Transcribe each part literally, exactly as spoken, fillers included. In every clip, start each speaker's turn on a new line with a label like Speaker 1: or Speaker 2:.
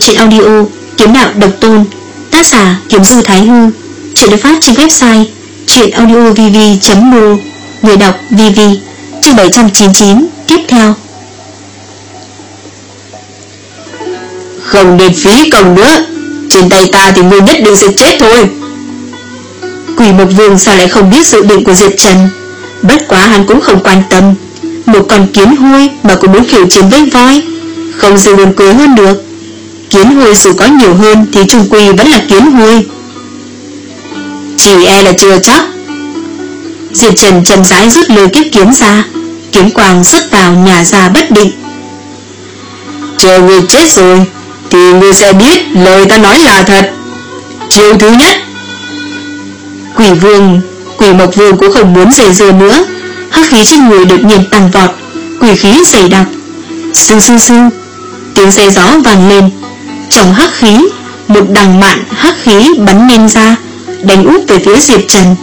Speaker 1: Truyện audio Kiếm đạo độc tôn, tác giả Kiếm Du Thái Hư. Truyện được phát trên website truyện audio v v chấm m o. Người đọc vê vê. Chương bảy trăm chín mươi chín tiếp theo.
Speaker 2: Không nên phí công nữa, trên tay ta thì ngươi nhất định sẽ chết thôi.
Speaker 1: Quỷ Mộc Vương sao lại không biết dự định của Diệp Trần? Bất quá hắn cũng không quan tâm. Một con kiến hôi mà cũng muốn khiêu chiến với voi, không gì buồn cười hơn được. Kiến hôi dù có nhiều hơn thì chung quy vẫn là kiến hôi.
Speaker 2: Chỉ e là chưa chắc.
Speaker 1: Diệp Trần chậm rãi rút lưỡi kiếp kiếm ra, kiếm quang xuất vào nhà ra bất định.
Speaker 2: Chờ ngươi chết rồi thì ngươi sẽ biết lời ta nói là thật. Chiêu thứ nhất.
Speaker 1: Quỷ Vương, Quỷ Mộc Vương cũng không muốn dày dưa nữa. Hắc khí trên người đột nhiên tăng vọt, quỷ khí dày đặc. Sư sư sư, tiếng xe gió vang lên. Trong hắc khí, một đằng mạn hắc khí bắn lên ra, đánh úp về phía Diệp Trần.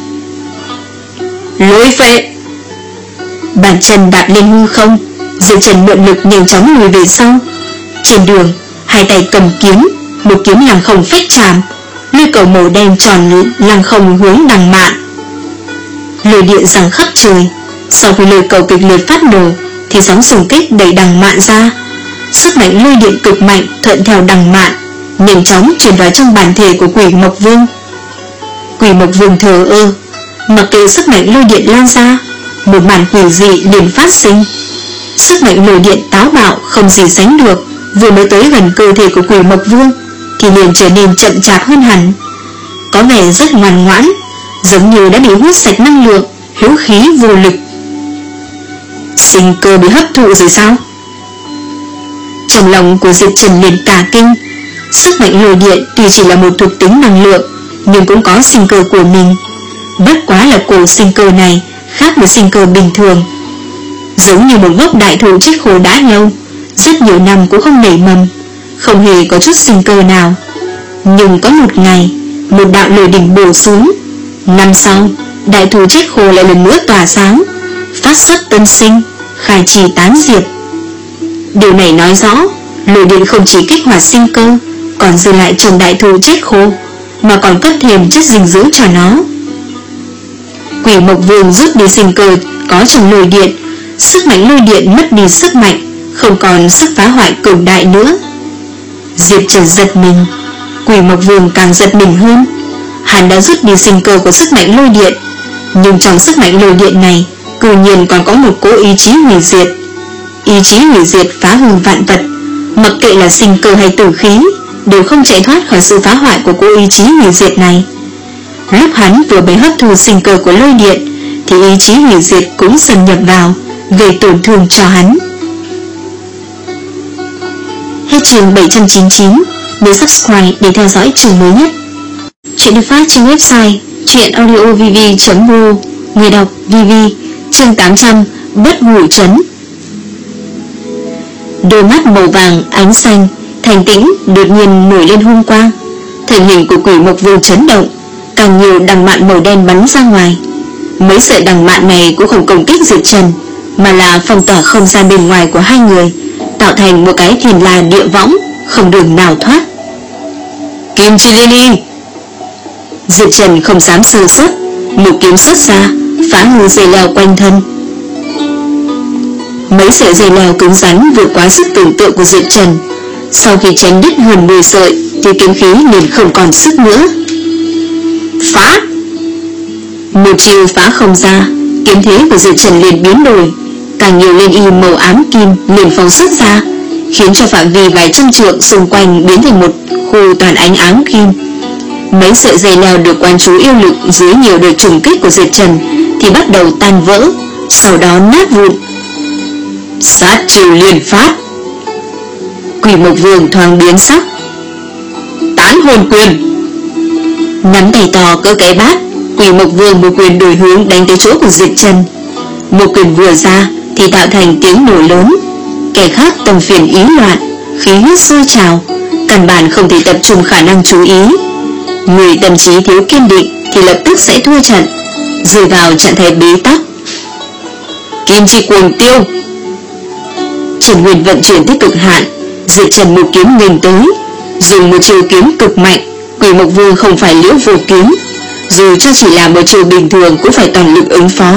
Speaker 2: Lôi phệ.
Speaker 1: Bàn chân đạp lên hư không, Diệp Trần mượn lực nhanh chóng lùi về sau. Trên đường, hai tay cầm kiếm, một kiếm lăng không phách chạm, lưỡi cầu màu đen tròn lăng không hướng đằng mạn. Lôi điện giằng khắp trời. Sau khi lôi cầu kịch liệt phát nổ thì sóng xung kích đẩy đằng mạn ra. Sức mạnh lôi điện cực mạnh thuận theo đằng mạn, nhanh chóng truyền vào trong bản thể của Quỷ Mộc Vương. Quỷ Mộc Vương thờ ơ, mặc kệ sức mạnh lôi điện lan ra, một màn quỷ dị liền phát sinh. Sức mạnh lôi điện táo bạo không gì sánh được, vừa mới tới gần cơ thể của Quỷ Mộc Vương thì liền trở nên chậm chạp hơn hẳn, có vẻ rất ngoan ngoãn, giống như đã bị hút sạch năng lượng, hữu khí vô lực. Sinh cơ bị hấp thụ rồi sao? Trong lòng của Diệp Trần liền cả kinh. Sức mạnh lôi điện tuy chỉ là một thuộc tính năng lượng, nhưng cũng có sinh cơ của mình. Bất quá là cổ sinh cơ này khác với sinh cơ bình thường, giống như một gốc đại thụ chết khô đã lâu, rất nhiều năm cũng không nảy mầm, không hề có chút sinh cơ nào. Nhưng có một ngày, một đạo lôi đỉnh bổ xuống. Năm sau, đại thụ chết khô lại lần nữa tỏa sáng, phát xuất tân sinh, khai trì tán diệp. Điều này nói rõ, lôi điện không chỉ kích hoạt sinh cơ, còn dư lại trong đại thụ chết khô, mà còn cấp thêm chất dinh dưỡng cho nó. Quỷ Mộc Vương rút đi sinh cơ có trong lôi điện, sức mạnh lôi điện mất đi sức mạnh, không còn sức phá hoại cường đại nữa. Diệp Trần giật mình, Quỷ Mộc Vương càng giật mình hơn. Hắn đã rút đi sinh cơ của sức mạnh lôi điện, nhưng trong sức mạnh lôi điện này cư nhiên còn có một cỗ ý chí hủy diệt. Ý chí hủy diệt phá hư vạn vật, mặc kệ là sinh cơ hay tử khí đều không chạy thoát khỏi sự phá hoại của cỗ ý chí hủy diệt này. Lúc hắn vừa mới hấp thu sinh cơ của lôi điện thì ý chí hủy diệt cũng xâm nhập vào, gây tổn thương cho hắn. Hết chương bảy trăm chín mươi chín. Nhớ subscribe để theo dõi chương mới nhất. Chuyện được phát trên website truyện audio v v chấm m o. Người đọc vê vê. Chương tám trăm. Bất hủ trấn. Đôi mắt màu vàng ánh xanh thành tĩnh đột nhiên nổi lên hung quang. Thân hình của Quỷ Mộc Vương chấn động, càng nhiều đằng mạn màu đen bắn ra ngoài. Mấy sợi đằng mạn này cũng không công kích Diệp Trần, mà là phong tỏa không gian bên ngoài của hai người, tạo thành một cái thiên la địa võng, không đường nào thoát.
Speaker 2: Kim Chi Liên Y.
Speaker 1: Diệp Trần không dám sơ suất, một kiếm xuất ra, phá hư dây leo quanh thân. Mấy sợi dây leo cứng rắn vượt quá sức tưởng tượng của Diệp Trần. Sau khi chém đứt hơn mười sợi thì kiếm khí liền không còn sức nữa. Phá! Một chiều phá không ra, kiếm thế của Diệp Trần liền biến đổi, càng nhiều liên y màu ám kim liền phóng xuất ra, khiến cho phạm vi vài trăm trượng xung quanh biến thành một khu toàn ánh ám kim. Mấy sợi dây leo được quán chú yêu lực dưới nhiều đợt trùng kích của Diệp Trần thì bắt đầu tan vỡ, sau đó nát vụn.
Speaker 2: Sát chiều liền phát.
Speaker 1: Quỷ Mộc Vương thoáng biến sắc.
Speaker 2: Tán hồn quyền.
Speaker 1: Nắm tay to cỡ cái bát, Quỷ Mộc Vương một quyền đổi hướng đánh tới chỗ của Diệp Trần. Một quyền vừa ra thì tạo thành tiếng nổ lớn, kẻ khác tâm phiền ý loạn, khí huyết sôi trào, căn bản không thể tập trung khả năng chú ý. Người tâm trí thiếu kiên định thì lập tức sẽ thua trận, rơi vào trạng thái bế tắc.
Speaker 2: Kim Chi Cuồng Tiêu.
Speaker 1: Trần Nguyên vận chuyển tới cực hạn, Diệp Trần một kiếm nghênh tới, Dùng một chiêu kiếm cực mạnh, Quỷ Mộc Vương không phải Liễu Vô Kiếm, dù cho chỉ là một chiêu bình thường cũng phải toàn lực ứng phó.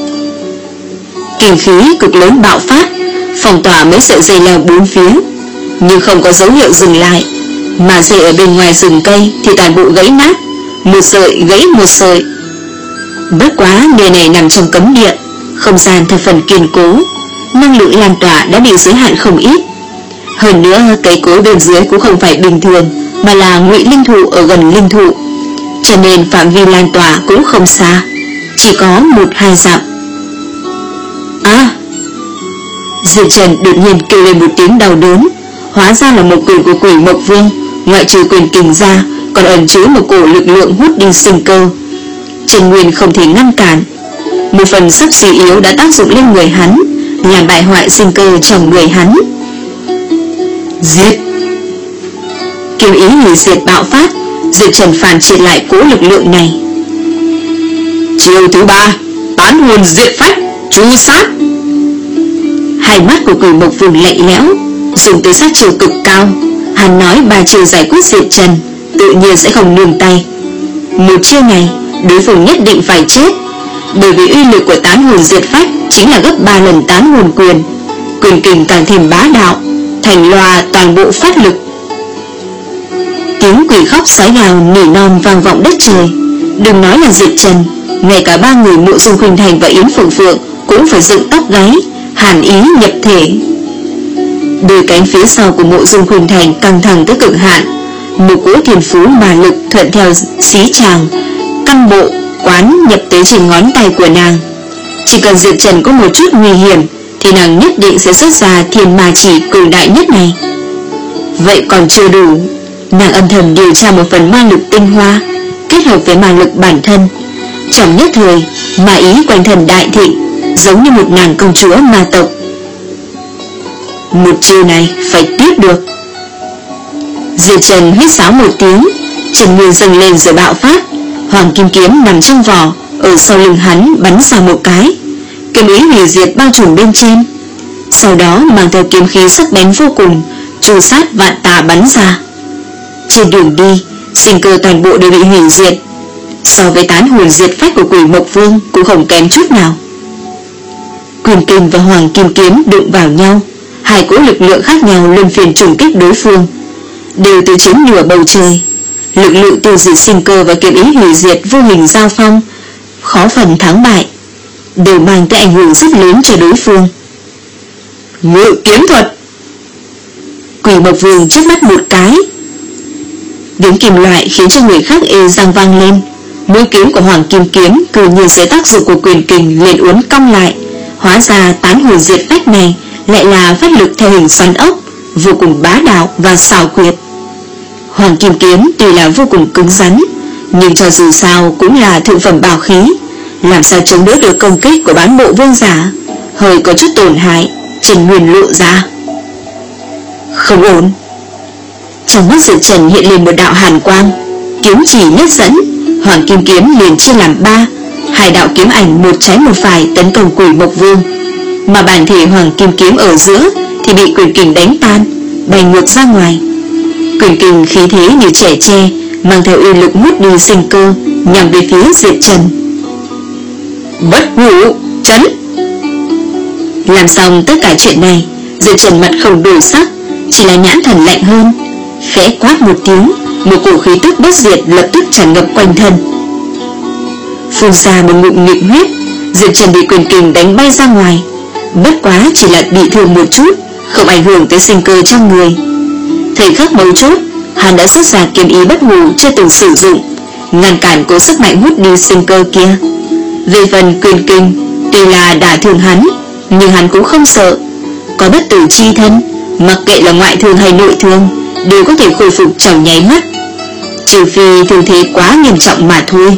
Speaker 1: Kinh khí cực lớn bạo phát, phong tỏa mấy sợi dây leo bốn phía, nhưng không có dấu hiệu dừng lại, mà dây ở bên ngoài rừng cây thì toàn bộ gãy nát, một sợi gãy một sợi. Bất quá nơi này nằm trong cấm địa, không gian thập phần kiên cố, năng lượng lan tỏa đã bị giới hạn không ít. Hơn nữa cây cối bên dưới cũng không phải bình thường, mà là ngụy linh thụ ở gần linh thụ, cho nên phạm vi lan tỏa cũng không xa, chỉ có một hai dặm. À! Diệp Trần đột nhiên kêu lên một tiếng đau đớn, hóa ra là một quyền của Quỷ Mộc Vương, ngoại trừ quyền kình ra còn ẩn chứa một cổ lực lượng hút đi sinh cơ. Trần Nguyên không thể ngăn cản, một phần sắp suy yếu đã tác dụng lên người hắn, làm bại hoại sinh cơ trong người hắn. Giết! Kiếm ý hủy diệt bạo phát, Diệp Trần phản triệt lại cố lực lượng này. Chiêu thứ ba, tán hồn diệt phách, chu sát. Hai mắt của Quỷ Mộc Vương lạnh lẽo, dùng tới sát chiêu cực cao. Hắn nói ba chiêu giải quyết Diệp Trần tự nhiên sẽ không nương tay. Một chiêu này đối phương nhất định phải chết, bởi vì uy lực của tán hồn diệt phách chính là gấp ba lần tán hồn quyền. Quyền kình càng thêm bá đạo, thành loa toàn bộ phát lực. Tiếng quỷ khóc sói gào nỉ non vang vọng đất trời. Đừng nói là Diệp Trần, ngay cả ba người Mộ Dung Khuynh Thành và Yến Phượng Phượng cũng phải dựng tóc gáy, hàn ý nhập thể. Đôi cánh phía sau của Mộ Dung Khuynh Thành căng thẳng tới cực hạn, một cỗ thiên phú mà lực thuận theo xí tràng, căn bộ quán nhập tới trên ngón tay của nàng. Chỉ cần Diệp Trần có một chút nguy hiểm thì nàng nhất định sẽ xuất ra thiên ma chỉ cường đại nhất này. Vậy còn chưa đủ, nàng âm thầm điều tra một phần ma lực tinh hoa kết hợp với ma lực bản thân. Trong nhất thời, ma ý quanh thân đại thịnh, giống như một nàng công chúa ma tộc. Một chiêu này phải tiếp được. Diệp Trần huýt sáo một tiếng, Trần Nguyên dâng lên rồi bạo phát. Hoàng kim kiếm nằm trong vỏ, ở sau lưng hắn bắn ra một cái, kiếm ý hủy diệt bao trùm bên trên. Sau đó mang theo kiếm khí sắc bén vô cùng, chu sát vạn tà bắn ra. Trên đường đi, sinh cơ toàn bộ đều bị hủy diệt, so với tán hồn diệt phách của Quỷ Mộc Vương cũng không kém chút nào. Quyền kình và hoàng kim kiếm đụng vào nhau, hai cỗ lực lượng khác nhau luân phiên trùng kích đối phương, đều từ chiếm nửa bầu trời. Lực lượng tiêu diệt sinh cơ và kiếm ý hủy diệt vô hình giao phong, khó phần thắng bại, đều mang tới ảnh hưởng rất lớn cho đối phương. Ngự kiếm thuật! Quỷ Mộc Vương chớp mắt một cái, tiếng kim loại khiến cho người khác ê răng vang lên. Mũi kiếm của hoàng kim kiếm cử nhiên dưới tác dụng của quyền kình liền uốn cong lại, hóa ra tán hồn diệt phách này lại là phát lực theo hình xoắn ốc, vô cùng bá đạo và xảo quyệt. Hoàng kim kiếm tuy là vô cùng cứng rắn, nhưng cho dù sao cũng là thượng phẩm bảo khí, làm sao chống đỡ được công kích của bán bộ vương giả. Hơi có chút tổn hại, Trần Nguyên lộ ra. Không ổn. Trong mắt Diệp Trần hiện lên một đạo hàn quang, kiếm chỉ nhất dẫn, hoàng kim kiếm liền chia làm ba, hai đạo kiếm ảnh một trái một phải tấn công Quỷ Mộc Vương, mà bản thể hoàng kim kiếm ở giữa thì bị quyền kình đánh tan, bay ngược ra ngoài. Quyền kình khí thế như trẻ tre, mang theo uy lực hút đi sinh cơ, nhằm về phía Diệp Trần. Bất ngủ chấn. Làm xong tất cả chuyện này, Diệp Trần mặt không đổi sắc, chỉ là nhãn thần lạnh hơn, khẽ quát một tiếng, một cổ khí tức bất diệt lập tức tràn ngập quanh thân. Phun ra một ngụm nghịch huyết, Diệp Trần bị quyền kình đánh bay ra ngoài, bất quá chỉ là bị thương một chút, không ảnh hưởng tới sinh cơ trong người. Thời khắc mấu chốt, hắn đã xuất ra kiếm ý bất hủ chưa từng sử dụng, ngăn cản cố sức mạnh hút đi sinh cơ kia. Về phần quyền kình, tuy là đả thương hắn, nhưng hắn cũng không sợ, có bất tử chi thân, mặc kệ là ngoại thương hay nội thương đều có thể khôi phục trong nháy mắt, trừ phi thương thế quá nghiêm trọng mà thôi.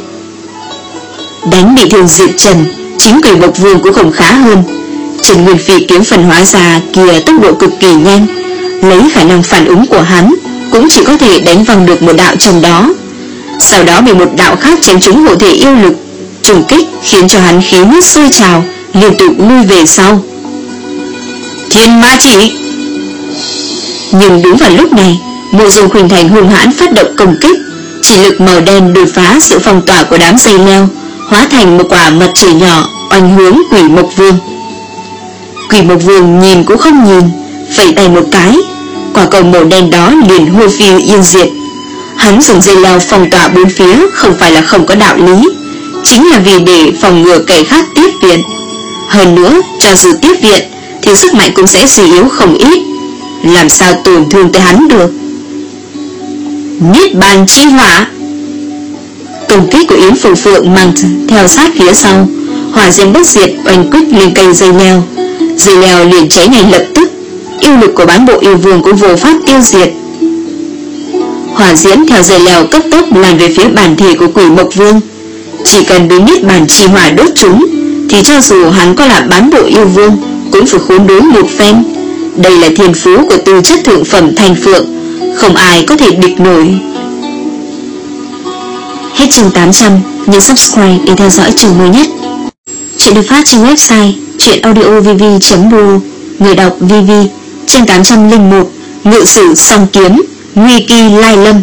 Speaker 1: Đánh bị thương Diệp Trần, chính Quỷ Mộc Vương cũng không khá hơn. Trần Nguyên Phi kiếm phần hóa ra kia tốc độ cực kỳ nhanh, lấy khả năng phản ứng của hắn cũng chỉ có thể đánh văng được một đạo trong đó, sau đó bị một đạo khác chém trúng hộ thể yêu lực, trùng kích khiến cho hắn khí huyết sôi trào, liên tục lui về sau. Thiên ma chỉ! Nhưng đúng vào lúc này, Mộ Dung Khuynh Thành hung hãn phát động công kích, chỉ lực màu đen đột phá sự phong tỏa của đám dây leo, hóa thành một quả mặt trời nhỏ oanh hướng Quỷ Mộc Vương. Quỷ Mộc Vương nhìn cũng không nhìn, phẩy tay một cái, quả cầu màu đen đó liền hôi phiêu yên diệt. Hắn dùng dây leo phong tỏa bốn phía không phải là không có đạo lý, chính là vì để phòng ngừa kẻ khác tiếp viện. Hơn nữa, cho dù tiếp viện thì sức mạnh cũng sẽ suy yếu không ít, làm sao tổn thương tới hắn được. Niết bàn chi hỏa. Công kích của Yến Phượng Phượng mang theo sát phía sau, hỏa diễm bất diệt oanh kích lên cây dây leo. Dây leo liền cháy ngay lập tức, yêu lực của bán bộ yêu vương cũng vô pháp tiêu diệt. Hỏa diễm theo dây leo cấp tốc lan về phía bản thể của Quỷ Mộc Vương. Chỉ cần bị niết bàn chi hỏa đốt trúng thì cho dù hắn có là bán bộ yêu vương cũng phải khốn đối một phen. Đây là thiên phú của tư chất thượng phẩm Thanh Phượng, không ai có thể địch nổi. Hết chương tám trăm, nhấn subscribe để theo dõi chương mới nhất. Chuyện được phát trên website truyện audio v v chấm r o, người đọc vê vê. Chương tám trăm lẻ một, ngự sử song kiếm, nguy kỳ lai lâm.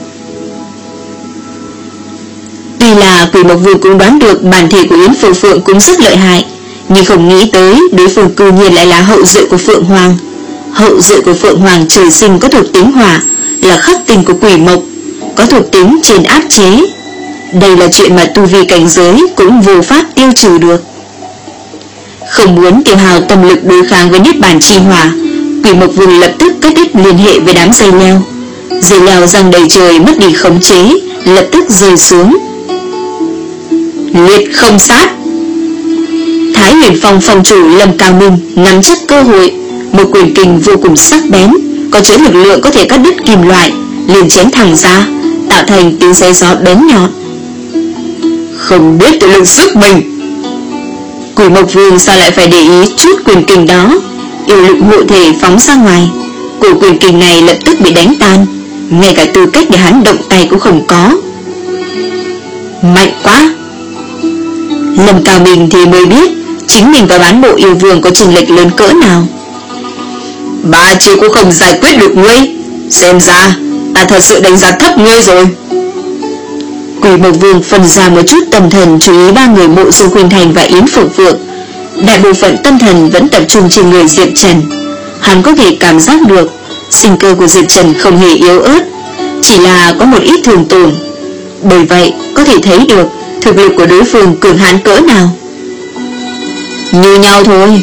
Speaker 1: Tuy là Quỷ Mộc Vương cũng đoán được bản thể của Yến Phượng Phượng cũng rất lợi hại, nhưng không nghĩ tới đối phương cư nhiên lại là hậu duệ của Phượng Hoàng. Hậu duệ của Phượng Hoàng trời sinh có thuộc tính hỏa, là khắc tinh của Quỷ Mộc, có thuộc tính trên áp chế. Đây là chuyện mà tu vi cảnh giới cũng vô pháp tiêu trừ được. Không muốn tiêu hao tâm lực đối kháng với niết bàn chi hỏa, Quỷ Mộc Vương lập tức cắt đứt liên hệ với đám dây leo. Dây leo giăng đầy trời mất đi khống chế, lập tức rơi xuống. Liệt không sát. Thái Huyền Phong phong chủ Lâm Cao Minh nắm chắc cơ hội, một quyền kình vô cùng sắc bén, có chứa lực lượng có thể cắt đứt kim loại, liền chém thẳng ra, tạo thành tiếng xé gió bén nhọn. Không biết tự lượng sức mình. Quỷ Mộc Vương sao lại phải để ý chút quyền kình đó, yêu lực hộ thể phóng ra ngoài. Cổ quyền kình này lập tức bị đánh tan, ngay cả tư cách để hắn động tay cũng không có. Mạnh quá. Lâm Cao Minh thì mới biết chính mình và bán bộ yêu vương có chênh lệch lớn cỡ nào. Ba chiêu cũng không giải quyết được ngươi, xem ra ta thật sự đánh giá thấp ngươi rồi. Quỷ Mộc Vương phần ra một chút tâm thần chú ý ba người Mộ Dung Khuynh Thành và Yến Phượng Phượng. Đại bộ phận tâm thần vẫn tập trung trên người Diệp Trần. Hắn có thể cảm giác được sinh cơ của Diệp Trần không hề yếu ớt, chỉ là có một ít thường tổn. Bởi vậy có thể thấy được thực lực của đối phương cường hãn cỡ nào. Như nhau thôi.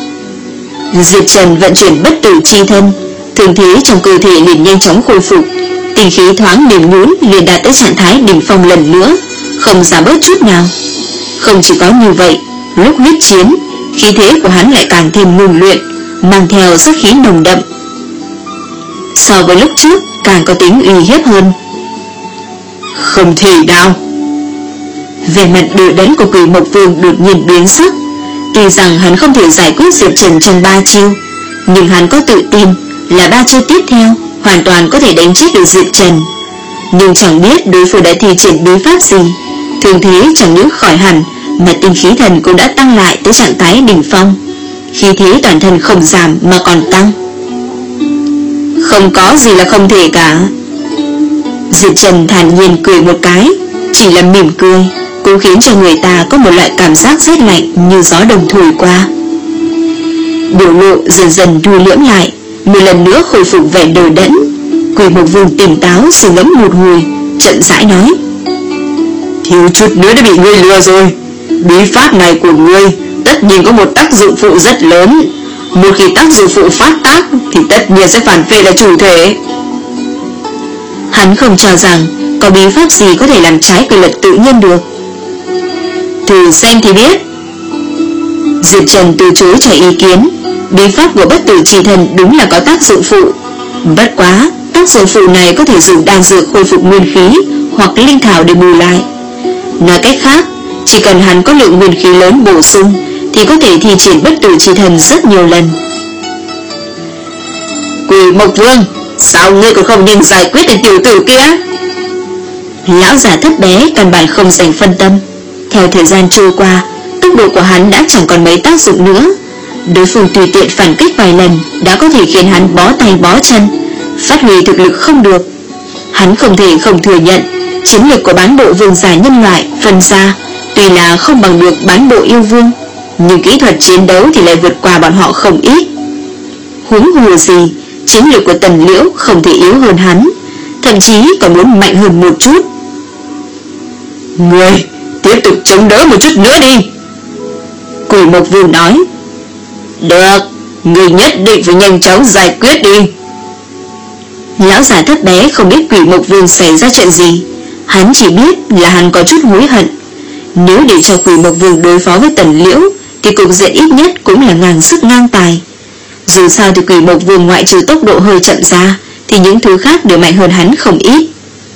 Speaker 1: Diệp Trần vận chuyển bất tử chi thân, thương thế trong cơ thể liền nhanh chóng khôi phục, tinh khí thoáng mềm nhũn liền đạt tới trạng thái đỉnh phong lần nữa, không giảm bớt chút nào. Không chỉ có như vậy, lúc huyết chiến, khí thế của hắn lại càng thêm ngưng luyện, mang theo sát khí nồng đậm. So với lúc trước càng có tính uy hiếp hơn. Không thể nào. Về mặt đựa đẫn của Quỷ Mộc Vương đột nhiên biến sắc. Tuy rằng hắn không thể giải quyết Diệp Trần trong ba chiêu, nhưng hắn có tự tin là ba chiêu tiếp theo hoàn toàn có thể đánh chết được Diệp Trần. Nhưng chẳng biết đối phương đã thi triển bí pháp gì, thường thế chẳng những khỏi hẳn mà tinh khí thần cũng đã tăng lại tới trạng thái đỉnh phong. Khí thế toàn thân không giảm mà còn tăng. Không có gì là không thể cả. Diệp Trần thản nhiên cười một cái, chỉ là mỉm cười cũng khiến cho người ta có một loại cảm giác rét lạnh như gió đông thổi qua. Biểu lộ dần dần thu liễm lại, một lần nữa khôi phục vẻ đờ đẫn. Quỷ Mộc Vương tỉnh táo suy ngẫm một hồi, chậm rãi nói: thiếu chút nữa đã bị ngươi lừa rồi. Bí pháp này của ngươi tất nhiên có một tác dụng phụ rất lớn. Một khi tác dụng phụ phát tác thì tất nhiên sẽ phản phệ là chủ thể. Hắn không cho rằng có bí pháp gì có thể làm trái quy luật tự nhiên được. Thử xem thì biết. Diệp Trần từ chối cho ý kiến. Bí pháp của bất tử chi thần đúng là có tác dụng phụ, bất quá tác dụng phụ này có thể dùng đan dược khôi phục nguyên khí hoặc linh thảo để bù lại. Nói cách khác, chỉ cần hắn có lượng nguyên khí lớn bổ sung thì có thể thi triển bất tử chi thần rất nhiều lần. Quỷ Mộc Vương, sao ngươi còn không nên giải quyết được tiểu tử kia? Lão già thấp bé căn bản không dành phân tâm. Theo thời gian trôi qua, tốc độ của hắn đã chẳng còn mấy tác dụng nữa. Đối phương tùy tiện phản kích vài lần đã có thể khiến hắn bó tay bó chân, phát huy thực lực không được. Hắn không thể không thừa nhận chiến lược của bán bộ vương giả nhân loại phân ra tuy là không bằng được bán bộ yêu vương, nhưng kỹ thuật chiến đấu thì lại vượt qua bọn họ không ít. Huống hồ gì chiến lược của Tần Liễu không thể yếu hơn hắn, thậm chí còn muốn mạnh hơn một chút.
Speaker 2: Người tiếp tục chống đỡ một chút nữa đi,
Speaker 1: Quỷ Mộc Vương nói.
Speaker 2: Được, người nhất định phải nhanh chóng giải quyết đi.
Speaker 1: Lão già thấp bé không biết Quỷ Mộc Vương xảy ra chuyện gì, hắn chỉ biết là hắn có chút hối hận. Nếu để cho Quỷ Mộc Vương đối phó với Tần Liễu thì cục diện ít nhất cũng là ngang sức ngang tài. Dù sao thì Quỷ Mộc Vương ngoại trừ tốc độ hơi chậm ra thì những thứ khác đều mạnh hơn hắn không ít.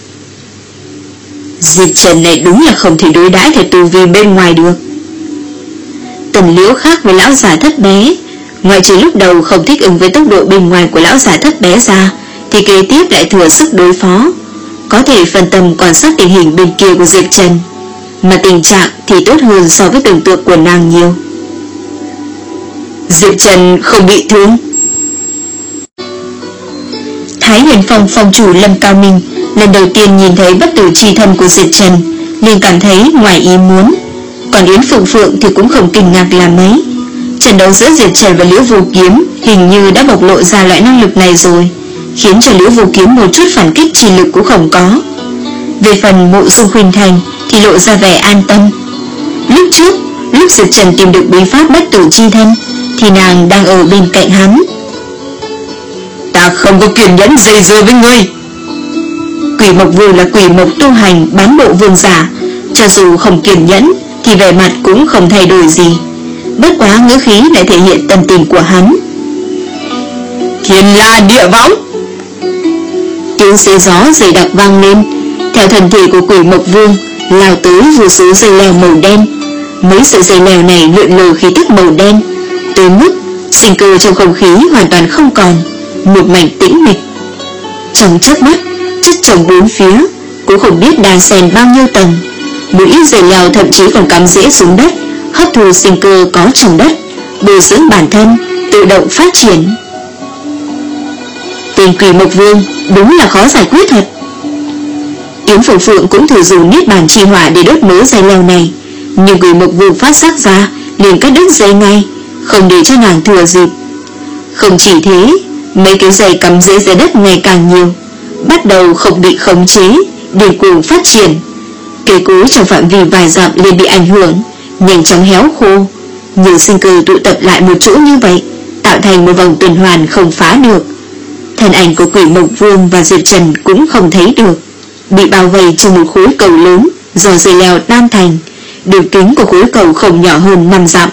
Speaker 1: Diệp Trần này đúng là không thể đối đãi theo tu vi bên ngoài được. Tần Liễu khác với lão già thấp bé, ngoại trừ lúc đầu không thích ứng với tốc độ bên ngoài của lão già thấp bé ra, thì kế tiếp lại thừa sức đối phó, có thể phân tâm quan sát tình hình bên kia của Diệp Trần, mà tình trạng thì tốt hơn so với tưởng tượng của nàng nhiều.
Speaker 2: Diệp Trần không bị thương.
Speaker 1: Thái Huyền Phong phong chủ Lâm Cao Minh lần đầu tiên nhìn thấy bất tử chi thân của Diệp Trần liền cảm thấy ngoài ý muốn, còn Yến Phượng Phượng thì cũng không kinh ngạc là mấy. Trận đấu giữa Diệp Trần và Liễu Vô Kiếm hình như đã bộc lộ ra loại năng lực này rồi, khiến cho Liễu Vô Kiếm một chút phản kích chi lực cũng không có. Về phần Mộ Dung Khuynh Thành thì lộ ra vẻ an tâm. Lúc trước, lúc Diệp Trần tìm được bí pháp bất tử chi thân thì nàng đang ở bên cạnh hắn.
Speaker 2: Ta không có kiên nhẫn dây dưa với ngươi.
Speaker 1: Quỷ Mộc Vương là quỷ mộc tu hành bán bộ vương giả, cho dù không kiên nhẫn thì vẻ mặt cũng không thay đổi gì, bất quá ngữ khí lại thể hiện tâm tình của hắn.
Speaker 2: Thiên la địa võng.
Speaker 1: Tiếng xé gió dày đặc vang lên, theo thần thể của Quỷ Mộc Vương lao tới vô số dây leo màu đen. Mấy sợi dây leo này lượn lờ khí tức màu đen, tới mức sinh cơ trong không khí hoàn toàn không còn, một mảnh tĩnh mịch. Trong chớp mắt, chất chồng bốn phía cũng không biết đan xen bao nhiêu tầng, mỗi ít dây leo thậm chí còn cắm rễ xuống đất, hấp thu sinh cơ có trong đất, bồi dưỡng bản thân, tự động phát triển. Tên Quỷ Mộc Vương đúng là khó giải quyết thật. Yến Phượng Phượng cũng thử dùng niết bàn chi hỏa để đốt mớ dây leo này, nhưng Quỷ Mộc Vương phát giác ra liền cắt đứt dây ngay, không để cho nàng thừa dịp. Không chỉ thế, mấy cái dây cắm rễ dưới đất ngày càng nhiều, bắt đầu không bị khống chế, điên cuồng phát triển. Cây cối trong phạm vi vài dặm liền bị ảnh hưởng, nhanh chóng héo khô. Nhiều sinh cơ tụ tập lại một chỗ như vậy, tạo thành một vòng tuần hoàn không phá được. Thân ảnh của Quỷ Mộc Vương và Diệp Trần cũng không thấy được, bị bao vây trong một khối cầu lớn do dây leo đan thành. Đường kính của khối cầu không nhỏ hơn năm dặm.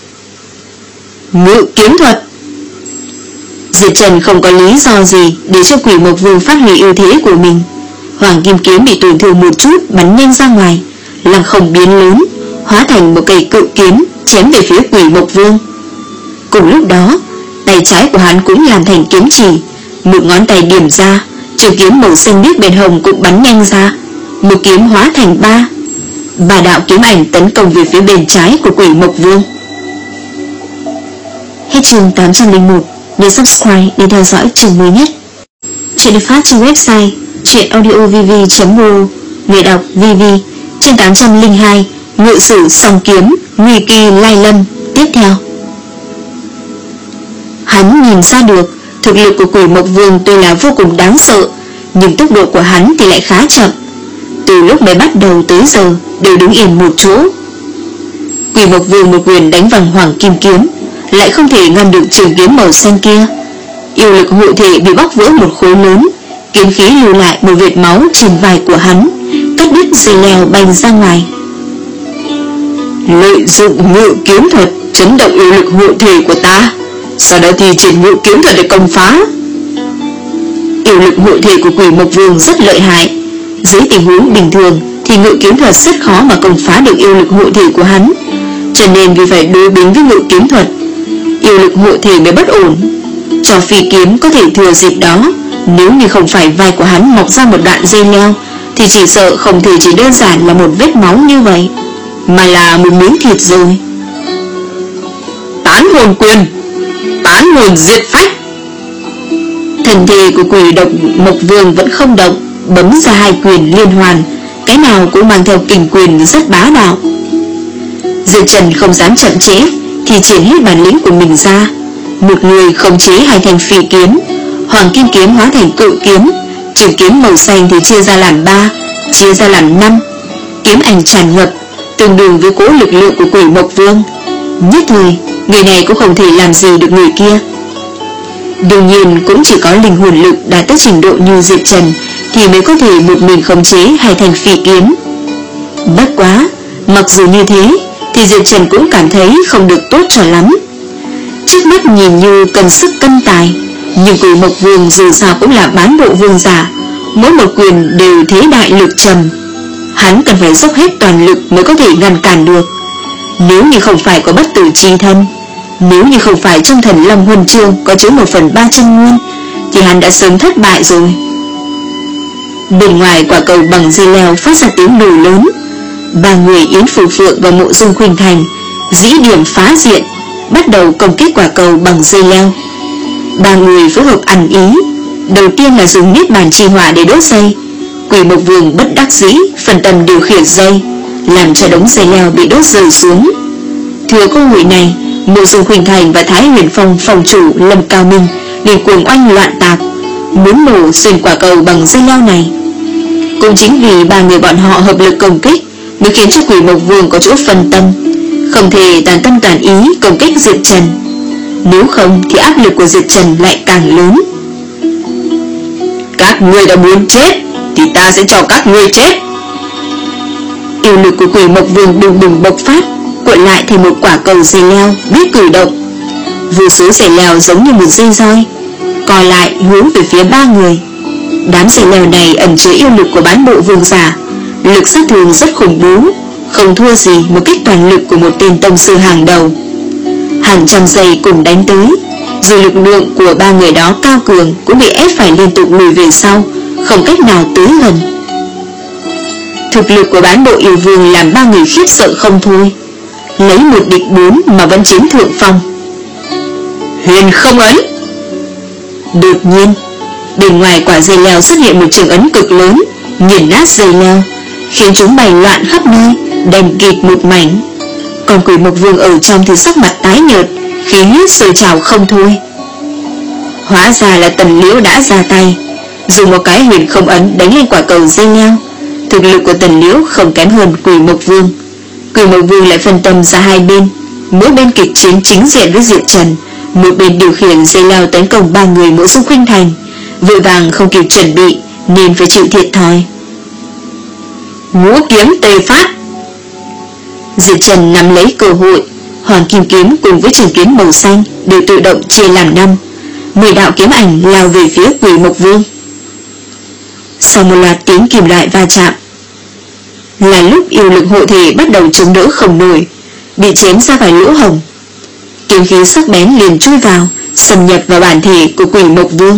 Speaker 2: Ngự kiếm thuật.
Speaker 1: Diệp Trần không có lý do gì để cho Quỷ Mộc Vương phát huy ưu thế của mình. Hoàng kim kiếm bị tổn thương một chút bắn nhanh ra ngoài, lăng không biến lớn, hóa thành một cây cự kiếm chém về phía Quỷ Mộc Vương. Cùng lúc đó, tay trái của hắn cũng làm thành kiếm chỉ, một ngón tay điểm ra, trường kiếm màu xanh biếc bên hồng cũng bắn nhanh ra, một kiếm hóa thành ba. Ba đạo kiếm ảnh tấn công về phía bên trái của Quỷ Mộc Vương. Hết chương tám trăm lẻ một. Nhớ subscribe để theo dõi chương mới nhất. Chuyện được phát trên website chuyenaudiovv chấm ro. Người đọc vê vê. Chương tám trăm lẻ hai. Ngự sử song kiếm, nguy kỳ lai lâm. Tiếp theo, hắn nhìn ra được thực lực của Quỷ Mộc Vương tuy là vô cùng đáng sợ, nhưng tốc độ của hắn thì lại khá chậm. Từ lúc mới bắt đầu tới giờ đều đứng yên một chỗ. Quỷ Mộc Vương một quyền đánh vào hoàng kim kiếm, lại không thể ngăn được trường kiếm màu xanh kia. Yêu lực hộ thể bị bóc vỡ một khối lớn, kiếm khí lưu lại một vệt máu trên vai của hắn, cắt đứt dây leo bay ra ngoài.
Speaker 2: Lợi dụng ngự kiếm thuật chấn động yêu lực hộ thể của ta, sau đó thì triển ngự kiếm thuật để công phá.
Speaker 1: Yêu lực hộ thể của Quỷ Mộc Vương rất lợi hại. Dưới tình huống bình thường thì ngự kiếm thuật rất khó mà công phá được yêu lực hộ thể của hắn, cho nên vì phải đối bính với ngự kiếm thuật, yêu lực hộ thể mới bất ổn. Cho phi kiếm có thể thừa dịp đó, nếu như không phải vai của hắn mọc ra một đoạn dây leo thì chỉ sợ không thể chỉ đơn giản là một vết máu như vậy, mà là một miếng thịt rồi.
Speaker 2: Tán hồn quyền, tán hồn diệt phách.
Speaker 1: Thân thể của quỷ độc Mộc Vương vẫn không động, bấm ra hai quyền liên hoàn, cái nào cũng mang theo kình quyền rất bá đạo. Diệp Trần không dám chậm trễ, thì triển hết bản lĩnh của mình ra. Một người khống chế hai thanh phi kiếm, hoàng kim kiếm hóa thành cự kiếm, trường kiếm màu xanh thì chia ra làm ba, chia ra làm năm, kiếm ảnh tràn ngập, tương đương với cỗ lực lượng của quỷ Mộc Vương. Nhất thời, người này cũng không thể làm gì được người kia. Đương nhiên cũng chỉ có linh hồn lực đạt tới trình độ như Diệp Trần thì mới có thể một mình khống chế hai thanh phi kiếm. Bất quá, mặc dù như thế thì Diệp Trần cũng cảm thấy không được tốt cho lắm. Trước mắt nhìn như cần sức cân tài, nhưng quỷ Mộc Vương dù sao cũng là bán bộ vương giả, mỗi một quyền đều thế đại lực trầm. Hắn cần phải dốc hết toàn lực mới có thể ngăn cản được. Nếu như không phải có bất tử chi thân, nếu như không phải trong Thần Long Huân Chương có chứa một phần ba chân nguyên, thì hắn đã sớm thất bại rồi. Bên ngoài quả cầu bằng dây leo phát ra tiếng nổ lớn. Ba người Yến Phù Phượng và Mộ Dung Khuynh Thành dĩ điểm phá diện, bắt đầu công kích quả cầu bằng dây leo. Ba người phối hợp ăn ý. Đầu tiên là dùng niết bàn chi hỏa để đốt dây. Quỷ Mộc Vương bất đắc dĩ phân tâm điều khiển dây, làm cho đống dây leo bị đốt rơi xuống. Thừa cơ hội này, Mộ Dung Khuynh Thành và Thái Huyền Phong phòng chủ Lâm Cao Minh liền cuồng oanh loạn tạc, muốn nổ xuyên quả cầu bằng dây leo này. Cũng chính vì ba người bọn họ hợp lực công kích mới khiến cho quỷ Mộc Vương có chỗ phân tâm, không thể tàn tâm tàn ý công kích Diệp Trần. Nếu không thì áp lực của Diệp Trần lại càng lớn.
Speaker 2: Các ngươi đã muốn chết thì ta sẽ cho các ngươi chết.
Speaker 1: Yêu lực của quỷ Mộc Vương đùng đùng bộc phát, cuộn lại thành một quả cầu dây leo biết cử động. Vô số dây leo giống như một dây roi co lại hướng về phía ba người. Đám dây leo này ẩn chứa yêu lực của bán bộ vương giả, lực sát thương rất khủng bố, không thua gì một kích toàn lực của một tên tông sư hàng đầu. Hàng trăm giây cùng đánh tới, dù lực lượng của ba người đó cao cường cũng bị ép phải liên tục lùi về sau, không cách nào tới gần. Thực lực của bán bộ yêu vương làm ba người khiếp sợ không thôi, lấy một địch bốn mà vẫn chiếm thượng phong.
Speaker 2: Huyền không ấn.
Speaker 1: Đột nhiên, bên ngoài quả dây leo xuất hiện một trường ấn cực lớn, nghiền nát dây leo, khiến chúng bay loạn khắp nơi, đen kịt một mảnh. Còn quỷ Mộc Vương ở trong thì sắc mặt tái nhợt, khí huyết sôi trào không thôi. Hóa ra là Tần Liễu đã ra tay, dùng một cái huyền không ấn đánh lên quả cầu dây leo. Thực lực của Tần Liễu không kém hơn quỷ Mộc Vương. Quỷ Mộc Vương lại phân tâm ra hai bên, mỗi bên kịch chiến chính diện với Diệp Trần, một bên điều khiển dây leo tấn công ba người Mộ Dung Khuynh Thành, vội vàng không kịp chuẩn bị nên phải chịu thiệt thòi.
Speaker 2: Ngũ kiếm tề phát.
Speaker 1: Diệp Trần nắm lấy cơ hội, hoàng kim kiếm cùng với trường kiếm màu xanh đều tự động chia làm năm, mười đạo kiếm ảnh lao về phía quỷ Mộc Vương. Sau một loạt tiếng kim loại va chạm, là lúc yêu lực hộ thể bắt đầu chống đỡ không nổi, bị chém ra vài lỗ hổng. Kiếm khí sắc bén liền chui vào, xâm nhập vào bản thể của quỷ Mộc Vương.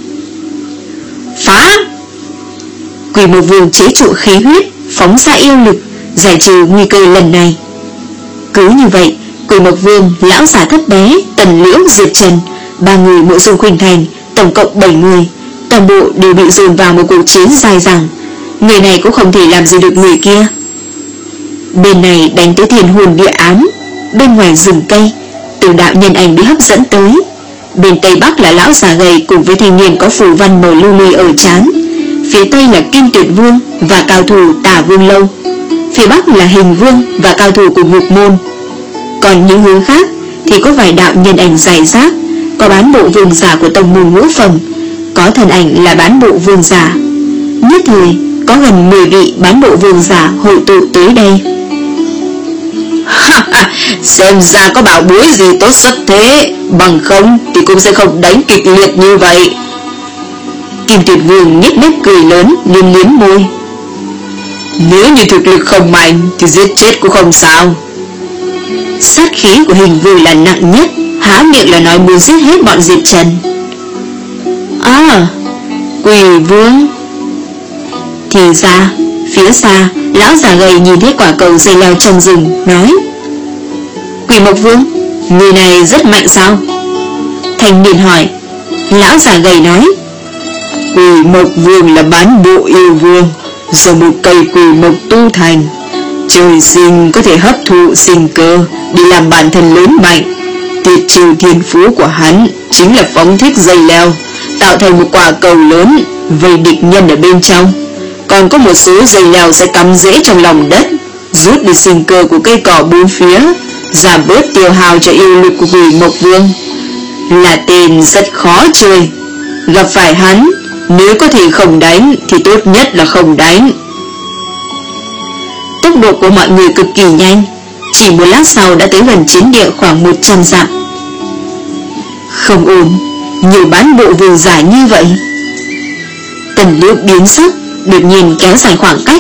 Speaker 2: Phá!
Speaker 1: Quỷ Mộc Vương chế trụ khí huyết, phóng ra yêu lực, giải trừ nguy cơ lần này. Cứ như vậy, quỷ Mộc Vương, lão già thấp bé, Tần Liễu, Diệp Trần, ba người Mộ Dung Khuynh Thành, tổng cộng bảy người, toàn bộ đều bị dồn vào một cuộc chiến dài dẳng. Người này cũng không thể làm gì được người kia. Bên này đánh tới thiên hồn địa ám, bên ngoài rừng cây, từng đạo nhân ảnh bị hấp dẫn tới. Bên tây bắc là lão già gầy cùng với thanh niên có phù văn màu lưu ly ở trán. Phía tây là Kim Tuyệt Vương và cao thủ Tả Vương Lâu. Phía bắc là Hình Vương và cao thủ của Ngục Môn. Còn những hướng khác thì có vài đạo nhân ảnh rải rác, có bán bộ vương giả của tông môn ngũ phẩm, có thần ảnh là bán bộ vương giả. Nhất thời có gần mười vị bán bộ vương giả hội tụ tới đây.
Speaker 2: Xem ra có bảo bối gì tốt xuất thế, bằng không thì cũng sẽ không đánh kịch liệt như vậy.
Speaker 1: Kim Tuyệt Vương nhếch mép cười lớn, liếm liếm môi.
Speaker 2: Nếu như thực lực không mạnh thì giết chết cũng không sao.
Speaker 1: Sát khí của Hình Vương là nặng nhất, há miệng là nói muốn giết hết bọn Diệp Trần. À, Quỷ Vương. Thì ra, phía xa, lão già gầy nhìn thấy quả cầu dây leo trong rừng, nói: Quỷ Mộc Vương, người này rất mạnh sao? Thanh niên hỏi. Lão già gầy nói:
Speaker 2: Quỷ Mộc Vương là bán bộ yêu vương, do một cây quỷ mộc tu thành. Trời sinh có thể hấp thụ sinh cơ để làm bản thân lớn mạnh. Tuyệt trừ thiên phú của hắn chính là phóng thích dây leo, tạo thành một quả cầu lớn vây địch nhân ở bên trong. Còn có một số dây leo sẽ cắm rễ trong lòng đất, rút đi sinh cơ của cây cỏ bốn phía, giảm bớt tiêu hao cho yêu lực của Quỷ Mộc Vương. Là tên rất khó chơi. Gặp phải hắn, nếu có thể không đánh thì tốt nhất là không đánh.
Speaker 1: Tốc độ của mọi người cực kỳ nhanh, chỉ một lát sau đã tới gần chiến địa khoảng một trăm dặm. Không ổn, nhiều bán bộ vương giả như vậy. Tần Liễu biến sắc, đột nhiên kéo dài khoảng cách.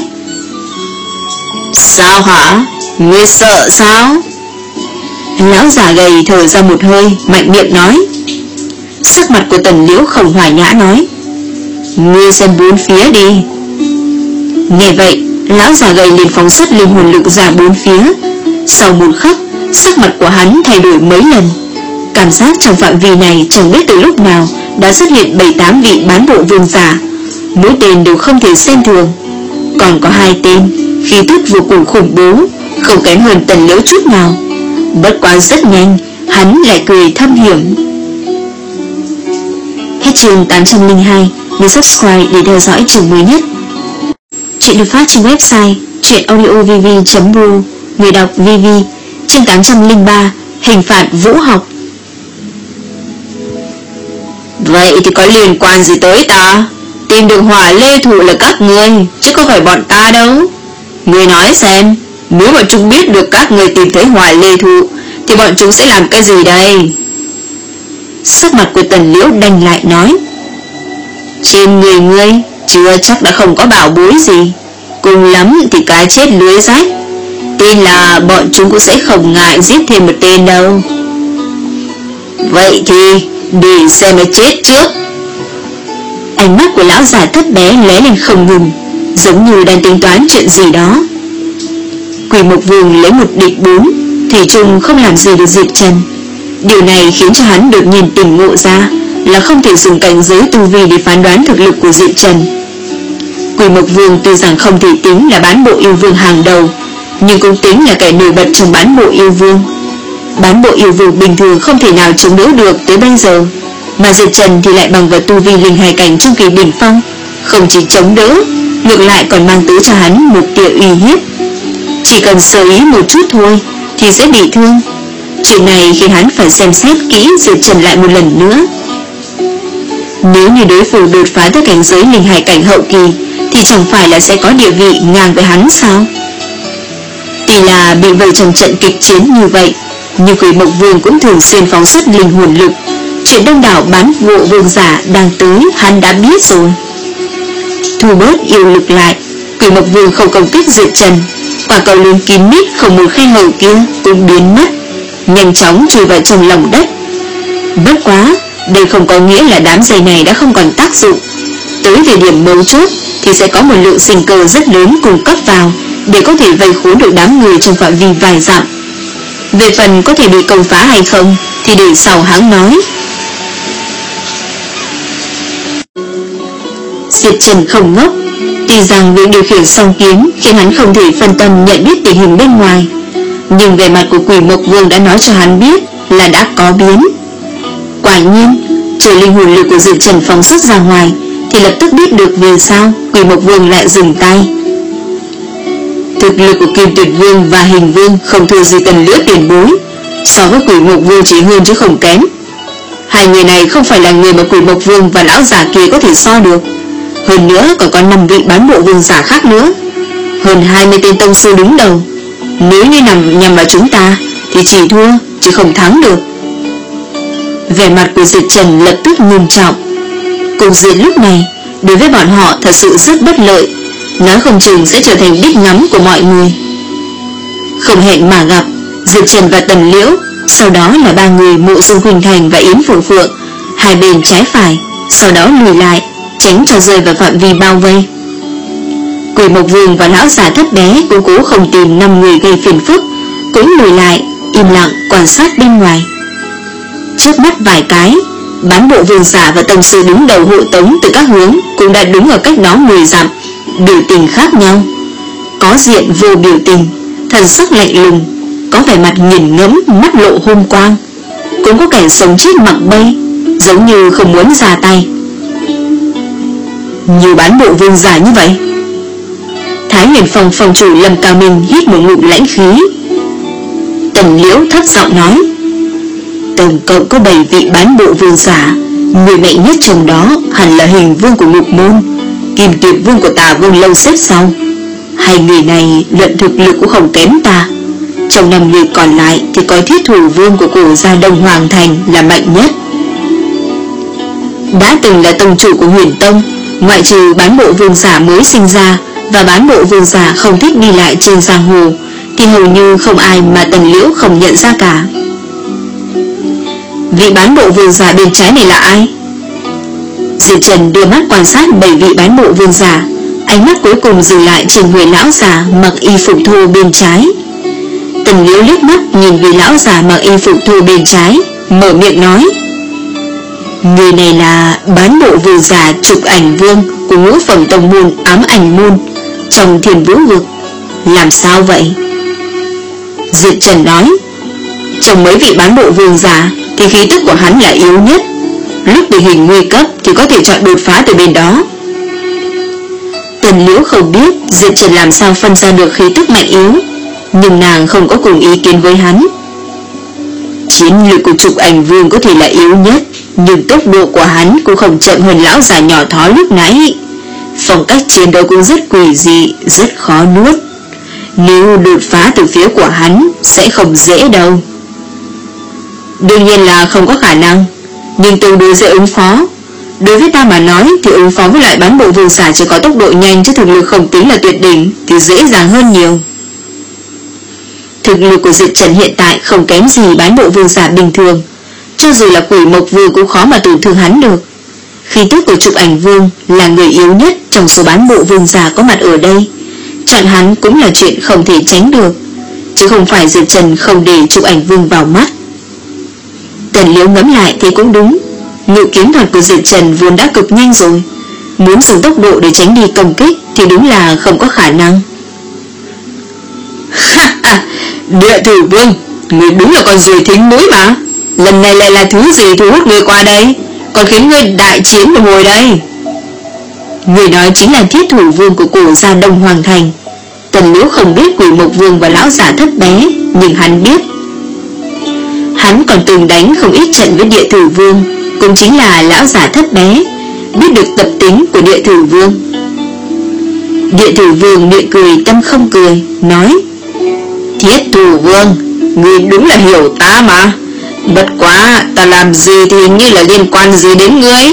Speaker 2: Sao hả? Ngươi sợ sao?
Speaker 1: Lão giả gầy thở ra một hơi, mạnh miệng nói. Sắc mặt của Tần Liễu không hòa nhã nói.
Speaker 2: Ngươi xem bốn phía đi.
Speaker 1: Nghe vậy, lão giả gầy liền phóng xuất linh hồn lực ra bốn phía. Sau một khắc, sắc mặt của hắn thay đổi mấy lần. Cảm giác trong phạm vi này chẳng biết từ lúc nào đã xuất hiện bảy tám vị bán bộ vương giả. Mỗi tên đều không thể xem thường. Còn có hai tên khí tức vô cùng khủng bố, không kém hơn Tần Liễu chút nào. Bất quá rất nhanh, hắn lại cười thâm hiểm. Hết chương tám trăm lẻ hai. Nhớ subscribe để theo dõi chương mới nhất. Chuyện được phát trên website truyện audio v v chấm r u. Người đọc vê vê. Chương tám trăm lẻ ba. Hình phạt vũ học.
Speaker 2: Vậy thì có liên quan gì tới ta? Tìm được Hỏa Lê Thụ là các ngươi, chứ không phải bọn ta đâu. Ngươi nói xem, nếu bọn chúng biết được các ngươi tìm thấy Hỏa Lê Thụ thì bọn chúng sẽ làm cái gì đây?
Speaker 1: Sắc mặt của Tần Liễu đanh lại nói.
Speaker 2: Trên người ngươi chưa chắc đã không có bảo bối gì, cùng lắm thì cá chết lưới rách. Tin là bọn chúng cũng sẽ không ngại giết thêm một tên đâu. Vậy thì để xem nó chết trước.
Speaker 1: Ánh mắt của lão già thấp bé lóe lên không ngừng, giống như đang tính toán chuyện gì đó. Quỷ Mộc Vương lấy một địch bốn, thủy chung không làm gì được Diệp Trần. Điều này khiến cho hắn đột nhiên tỉnh ngộ ra là không thể dùng cảnh giới tu vi để phán đoán thực lực của Diệp Trần. Quỷ Mộc Vương tuy rằng không thể tính là bán bộ yêu vương hàng đầu, nhưng cũng tính là kẻ nổi bật trong bán bộ yêu vương. Bán bộ yêu vương bình thường không thể nào chống đỡ được tới bây giờ, mà Diệp Trần thì lại bằng vật tu vi linh hài cảnh trong kỳ đỉnh phong, không chỉ chống đỡ, ngược lại còn mang tới cho hắn một tia uy hiếp. Chỉ cần sơ ý một chút thôi thì sẽ bị thương. Chuyện này khiến hắn phải xem xét kỹ Diệp Trần lại một lần nữa. Nếu như đối phương đột phá tới cảnh giới linh hài cảnh hậu kỳ thì chẳng phải là sẽ có địa vị ngang với hắn sao? Tuy là bị vây trong trận kịch chiến như vậy, nhưng Quỷ Mộc Vương cũng thường xuyên phóng xuất linh hồn lực. Chuyện đông đảo bán bộ vương giả đang tới hắn đã biết rồi. Thu bớt yêu lực lại, Quỷ Mộc Vương không công kích Diệp Trần. Quả cầu lớn kín mít không một khe hở kia cũng biến mất, nhanh chóng chui vào trong lòng đất. Bất quá, đây không có nghĩa là đám dây này đã không còn tác dụng. Tới thời điểm mấu chốt thì sẽ có một lượng sinh cơ rất lớn cung cấp vào để có thể vây khốn được đám người trong phạm vi vài dặm. Về phần có thể bị công phá hay không thì để sau hắn nói. Diệp Trần không ngốc. Tuy rằng việc điều khiển song kiếm khiến hắn không thể phân tâm nhận biết tình hình bên ngoài, nhưng vẻ mặt của Quỷ Mộc Vương đã nói cho hắn biết là đã có biến. Quả nhiên, chờ linh hồn lực của Diệp Trần phóng xuất ra ngoài thì lập tức biết được vì sao Quỷ Mộc Vương lại dừng tay. Thực lực của Kim Tuyệt Vương và Hình Vương không thua gì Tần Liễu tiền bối, so với Quỷ Mộc Vương chỉ hơn chứ không kém. Hai người này không phải là người mà Quỷ Mộc Vương và lão giả kia có thể so được. Hơn nữa còn có năm vị bán bộ vương giả khác nữa, hơn hai mươi tên tông sư đứng đầu. Nếu như nằm nhằm vào chúng ta thì chỉ thua chứ không thắng được. Vẻ mặt của Diệp Trần lập tức nghiêm trọng. Cục diện lúc này đối với bọn họ thật sự rất bất lợi, nói không chừng sẽ trở thành đích ngắm của mọi người. Không hẹn mà gặp, Diệp Trần và Tần Liễu, sau đó là ba người Mộ Dung Khuynh Thành và Yến Phượng Phượng, hai bên trái phải, sau đó lùi lại, tránh cho rơi vào phạm vi bao vây. Quỷ Mộc Vương và lão già thấp bé cũng cố không tìm năm người gây phiền phức, cũng lùi lại, im lặng quan sát bên ngoài. Trước mắt vài cái, Bán bộ vương giả và tông sư đứng đầu hộ tống từ các hướng cũng đã đứng ở cách đó mười dặm, biểu tình khác nhau. Có diện vô biểu tình, thần sắc lạnh lùng, có vẻ mặt nghiền ngẫm, mắt lộ hung quang. Cũng có kẻ sống chết mặc bay, giống như không muốn ra tay. Nhiều bán bộ vương giả như vậy. Thái Huyền Phong phòng chủ Lâm Cao Minh hít một ngụm lãnh khí. Tần Liễu thấp giọng nói, tổng cộng có bảy vị bán bộ vương giả, người mạnh nhất trong đó hẳn là Hình Vương của Ngục Môn, Kim Tuyệt Vương của Tà Vương lâu xếp sau. Hai người này luận thực lực cũng không kém ta. Trong năm người còn lại thì có Thiết Thủ Vương của cổ gia Đông Hoàng Thành là mạnh nhất. Đã từng là tông chủ của Huyền Tông, ngoại trừ bán bộ vương giả mới sinh ra và bán bộ vương giả không thích đi lại trên giang hồ, thì hầu như không ai mà Tần Liễu không nhận ra cả. Vị bán bộ vương giả bên trái này là ai? Diệp Trần đưa mắt quan sát bảy vị bán bộ vương giả, ánh mắt cuối cùng dừng lại trên người lão già mặc y phục thô bên trái. Tần Liễu liếc mắt nhìn vị lão già mặc y phục thô bên trái, mở miệng nói, người này là bán bộ vương giả Trục Ảnh Vương của ngũ phẩm tông môn Ám Ảnh Môn trong Thiên Vũ Vực. Làm sao vậy? Diệp Trần nói, trong mấy vị bán bộ vương giả thì khí tức của hắn là yếu nhất, lúc tình hình nguy cấp thì có thể chọn đột phá từ bên đó. Tần Liễu không biết Diệp Trần làm sao phân ra được khí tức mạnh yếu, nhưng nàng không có cùng ý kiến với hắn. Chiến lược của Trục Ảnh Vương có thể là yếu nhất, nhưng tốc độ của hắn cũng không chậm hơn lão già nhỏ thó lúc nãy. Phong cách chiến đấu cũng rất quỷ dị, rất khó nuốt. Nếu đột phá từ phía của hắn sẽ không dễ đâu. Đương nhiên là không có khả năng, nhưng tương đối dễ ứng phó. Đối với ta mà nói thì ứng phó với loại bán bộ vương giả chỉ có tốc độ nhanh chứ thực lực không tính là tuyệt đỉnh thì dễ dàng hơn nhiều. Thực lực của Diệp Trần hiện tại không kém gì bán bộ vương giả bình thường, cho dù là Quỷ Mộc Vương cũng khó mà tổn thương hắn được. Khí tức của Trục Ảnh Vương là người yếu nhất trong số bán bộ vương giả có mặt ở đây, chọn hắn cũng là chuyện không thể tránh được, chứ không phải Diệp Trần không để Trục Ảnh Vương vào mắt. Tần Liễu ngẫm lại thì cũng đúng, ngự kiếm thuật của Diệp Trần vốn đã cực nhanh rồi, muốn dùng tốc độ để tránh đi công kích thì đúng là không có khả năng. Địa Thử Vương, người đúng là con ruồi thính mũi mà. Lần này lại là thứ gì thu hút người qua đây, còn khiến ngươi đại chiến một hồi đây? Người nói chính là Thiết Thủ Vương của cổ gia Đông Hoàng Thành. Tần Liễu không biết Quỷ Mộc Vương và lão giả thấp bé, nhưng hắn biết. Hắn còn từng đánh không ít trận với Địa Thử Vương, cũng chính là lão giả thấp bé, biết được tập tính của Địa Thử Vương. Địa Thử Vương miệng cười tâm không cười, nói, Thiết Thủ Vương, ngươi đúng là hiểu ta mà. Bất quá ta làm gì thì hình như là liên quan gì đến ngươi.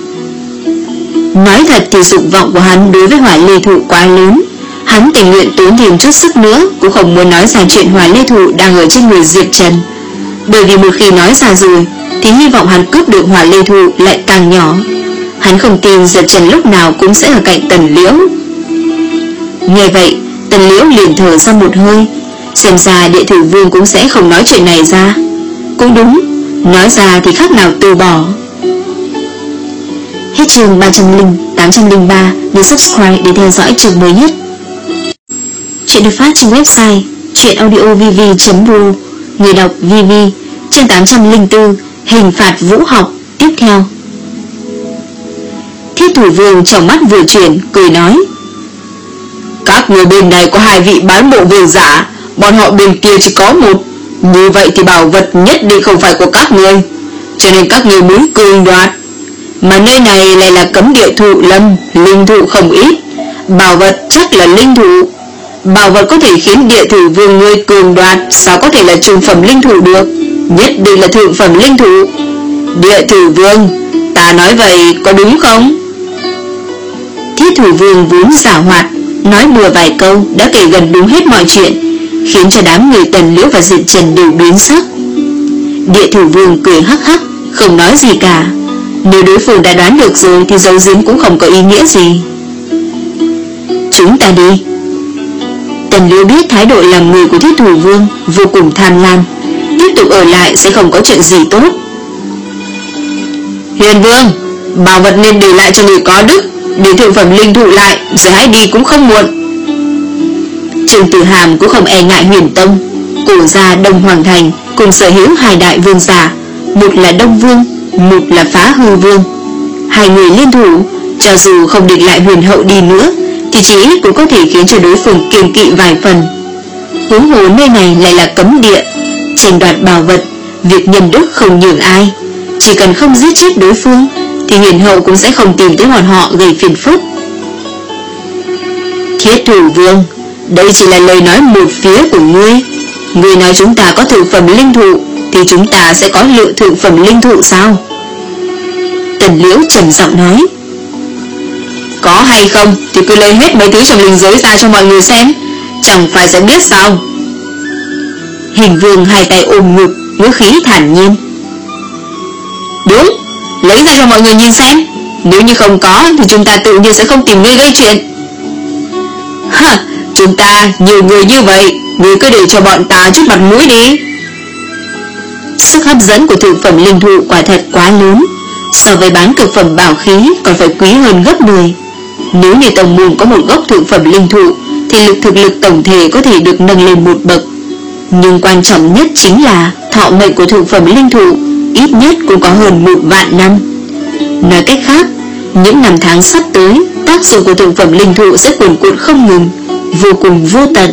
Speaker 1: Nói thật thì dục vọng của hắn đối với Hỏa Lê Thụ quá lớn, hắn tình nguyện tốn thêm chút sức nữa cũng không muốn nói ra chuyện Hỏa Lê Thụ đang ở trên người Diệp Trần, bởi vì một khi nói ra rồi thì hy vọng hắn cướp được Hỏa Lê Thụ lại càng nhỏ. Hắn không tin Diệp Trần lúc nào cũng sẽ ở cạnh Tần Liễu. Nghe vậy Tần Liễu liền thở ra một hơi, xem ra Địa Thử Vương cũng sẽ không nói chuyện này ra. Cũng đúng, nói ra thì khác nào từ bỏ. Hết chương ba trăm linh, tám trăm linh ba. Nhớ subscribe để theo dõi chương mới nhất. Chuyện được phát trên website chuyenaudiovv chấm ru. Người đọc vê vê. Chương tám trăm linh bốn. Hình phạt vũ học. Tiếp theo. Thiết Thủ Vương trong mắt vừa chuyển, cười nói, các người bên này có hai vị bán bộ vương giả, bọn họ bên kia chỉ có một. Như vậy thì bảo vật nhất định không phải của các người, cho nên các người muốn cường đoạt. Mà nơi này lại là cấm địa thụ lâm, linh thụ không ít, bảo vật chắc là linh thụ. Bảo vật có thể khiến Địa Thử Vương ngươi cường đoạt, sao có thể là trung phẩm linh thụ được, nhất định là thượng phẩm linh thụ. Địa Thử Vương, ta nói vậy có đúng không? Thiết Thủ Vương vốn giảo hoạt, nói bừa vài câu đã kể gần đúng hết mọi chuyện, khiến cho đám người Tần Liễu và Diệp Trần đều biến sắc. Địa Thử Vương cười hắc hắc, không nói gì cả. Nếu đối phương đã đoán được rồi thì giấu giếm cũng không có ý nghĩa gì. Chúng ta đi. Tần Liễu biết thái độ làm người của Thiết Thủ Vương vô cùng tham lam, tiếp tục ở lại sẽ không có chuyện gì tốt.
Speaker 2: Huyền Vương, bảo vật nên để lại cho người có đức, để thượng phẩm linh thụ lại, rồi hãy đi cũng không muộn.
Speaker 1: Trương Tử Hàm cũng không e ngại Huyền Tông. Cổ gia Đông Hoàng Thành cùng sở hữu hai đại vương giả, một là Đông Vương, một là Phá Hư Vương. Hai người liên thủ, cho dù không địch lại Huyền Hậu đi nữa, thì chỉ ít cũng có thể khiến cho đối phương kiêng kỵ vài phần. Huống hồ nơi này lại là cấm địa, tranh đoạt bảo vật, việc nhân đức không nhường ai. Chỉ cần không giết chết đối phương, thì Huyền Hậu cũng sẽ không tìm tới bọn họ gây phiền phức. Thiết Thủ Vương, đây chỉ là lời nói một phía của ngươi. Ngươi nói chúng ta có thượng phẩm linh thụ, thì chúng ta sẽ có lựa thượng phẩm linh thụ sao? Tần Liễu trầm giọng nói. Có hay không thì cứ lấy hết mấy thứ trong linh giới ra cho mọi người xem, chẳng phải sẽ biết sao? Hình Vương hai tay ôm ngực, ngữ khí thản nhiên. Đúng, lấy ra cho mọi người nhìn xem. Nếu như không có thì chúng ta tự nhiên sẽ không tìm ngươi gây chuyện. Ha, chúng ta nhiều người như vậy, ngươi cứ để cho bọn ta chút mặt mũi đi. Sức hấp dẫn của thượng phẩm linh thụ quả thật quá lớn, so với bán cực phẩm bảo khí còn phải quý hơn gấp mười. Nếu như tổng môn có một gốc thượng phẩm linh thụ, thì lực thực lực tổng thể có thể được nâng lên một bậc. Nhưng quan trọng nhất chính là thọ mệnh của thượng phẩm linh thụ ít nhất cũng có hơn một vạn năm. Nói cách khác, những năm tháng sắp tới, tác dụng của thượng phẩm linh thụ sẽ cuồn cuộn không ngừng, vô cùng vô tận.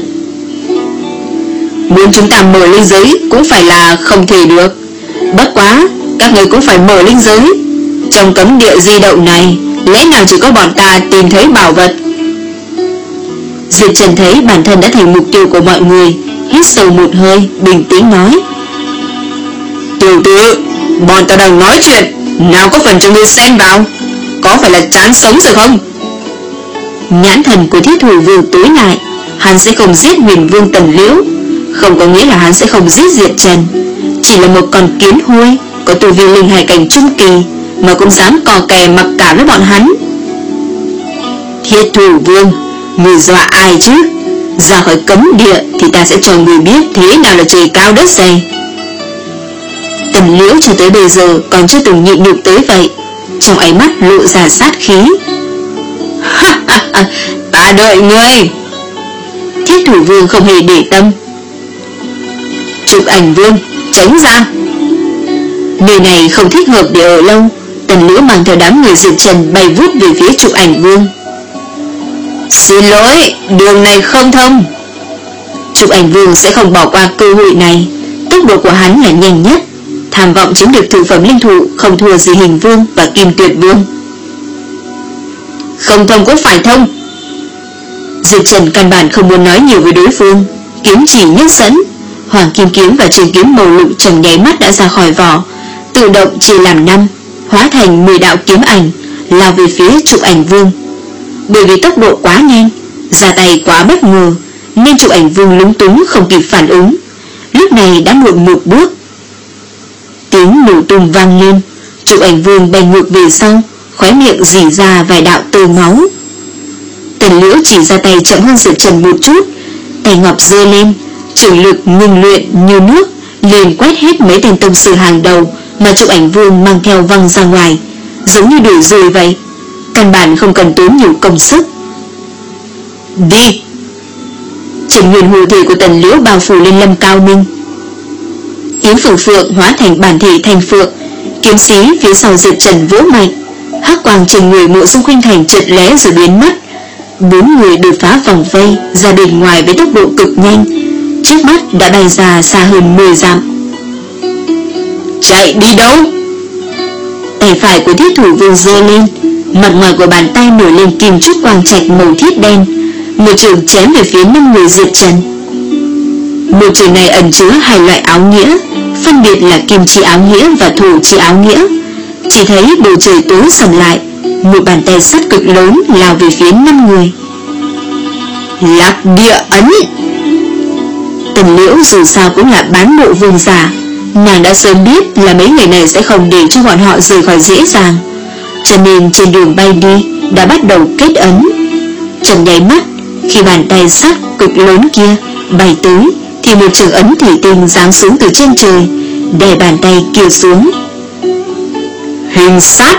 Speaker 1: Muốn chúng ta mở linh giới cũng phải là không thể được. Bất quá, các người cũng phải mở linh giới. Trong cấm địa di động này, lẽ nào chỉ có bọn ta tìm thấy bảo vật? Diệp Trần thấy bản thân đã thành mục tiêu của mọi người, hít sâu một hơi, bình tĩnh nói. Tiểu tử, bọn ta đang nói chuyện, nào có phần cho ngươi xen vào. Có phải là chán sống rồi không? Nhãn thần của Thiết Thủ Vương tối lại. Hắn sẽ không giết Huyền Vương Tần Liễu, không có nghĩa là hắn sẽ không giết Diệp Trần. Chỉ là một con kiến hôi, có tu vi linh hải cảnh trung kỳ, mà cũng dám cò kè mặc cả với bọn hắn. Thiết Thủ Vương, người dọa ai chứ? Ra khỏi cấm địa thì ta sẽ cho người biết thế nào là trời cao đất dày. Tần Liễu cho tới bây giờ còn chưa từng nhịn nhục tới vậy, trong ánh mắt lộ ra sát khí. Ta đợi ngươi. Thiết Thủ Vương không hề để tâm. Trục Ảnh Vương, tránh ra. Nơi này không thích hợp để ở lâu. Tần Liễu mang theo đám người Diệp Trần bay vút về phía Trục Ảnh Vương. Xin lỗi, đường này không thông. Trục Ảnh Vương sẽ không bỏ qua cơ hội này. Tốc độ của hắn là nhanh nhất, tham vọng chiếm được thượng phẩm linh thụ không thua gì Hình Vương và Kim Tuyệt Vương. Không thông cũng phải thông. Diệp Trần căn bản không muốn nói nhiều với đối phương, kiếm chỉ nhất dẫn, Hoàng Kim Kiếm và Trường Kiếm màu lục trong nháy mắt đã ra khỏi vỏ, tự động chia làm năm, hóa thành mười đạo kiếm ảnh, lao về phía Trục Ảnh Vương. Bởi vì tốc độ quá nhanh, ra tay quá bất ngờ, nên Trục Ảnh Vương lúng túng không kịp phản ứng. Lúc này đã muộn một bước. Tiếng nổ tung vang lên, Trục Ảnh Vương bay ngược về sau, khóe miệng rỉ ra vài đạo tơ máu. Tần Liễu chỉ ra tay chậm hơn Diệp Trần một chút, tay ngọc giơ lên, trường lực ngưng luyện như nước, liền quét hết mấy tên tông sư hàng đầu mà Trục Ảnh Vương mang theo văng ra ngoài, giống như đuổi ruồi vậy, căn bản không cần tốn nhiều công sức. Đi! Trần Nguyên Hù thể của Tần Liễu bao phủ lên Lâm Cao Minh. Kiếm Phượng Phượng hóa thành bản thể thành phượng, kiếm sĩ phía sau Diệp Trần vỗ mạnh, hắc quang trên người Mộ Dung Khuynh Thành chợt lóe rồi biến mất. Bốn người đột phá vòng vây ra bên ngoài với tốc độ cực nhanh, trước mắt đã bay ra xa hơn mười dặm. Chạy đi đâu? Tay phải của Thiết Thủ Vương giơ lên, mặt ngoài của bàn tay nổi lên kim chút quang trạch màu thiết đen, một trường chém về phía năm người Diệp Trần. Một trường này ẩn chứa hai loại áo nghĩa, phân biệt là kim chi áo nghĩa và thổ chi áo nghĩa. Chỉ thấy bầu trời tối sầm lại, một bàn tay sắt cực lớn lao về phía năm người. Lạc địa ấn. Tần Liễu dù sao cũng là bán bộ vương giả, nàng đã sớm biết là mấy người này sẽ không để cho bọn họ rời khỏi dễ dàng, cho nên trên đường bay đi đã bắt đầu kết ấn. Trong nháy mắt, khi bàn tay sắt cực lớn kia bay tới, thì một trường ấn thủy tinh giáng xuống từ trên trời, đè bàn tay kia xuống. Hình sát.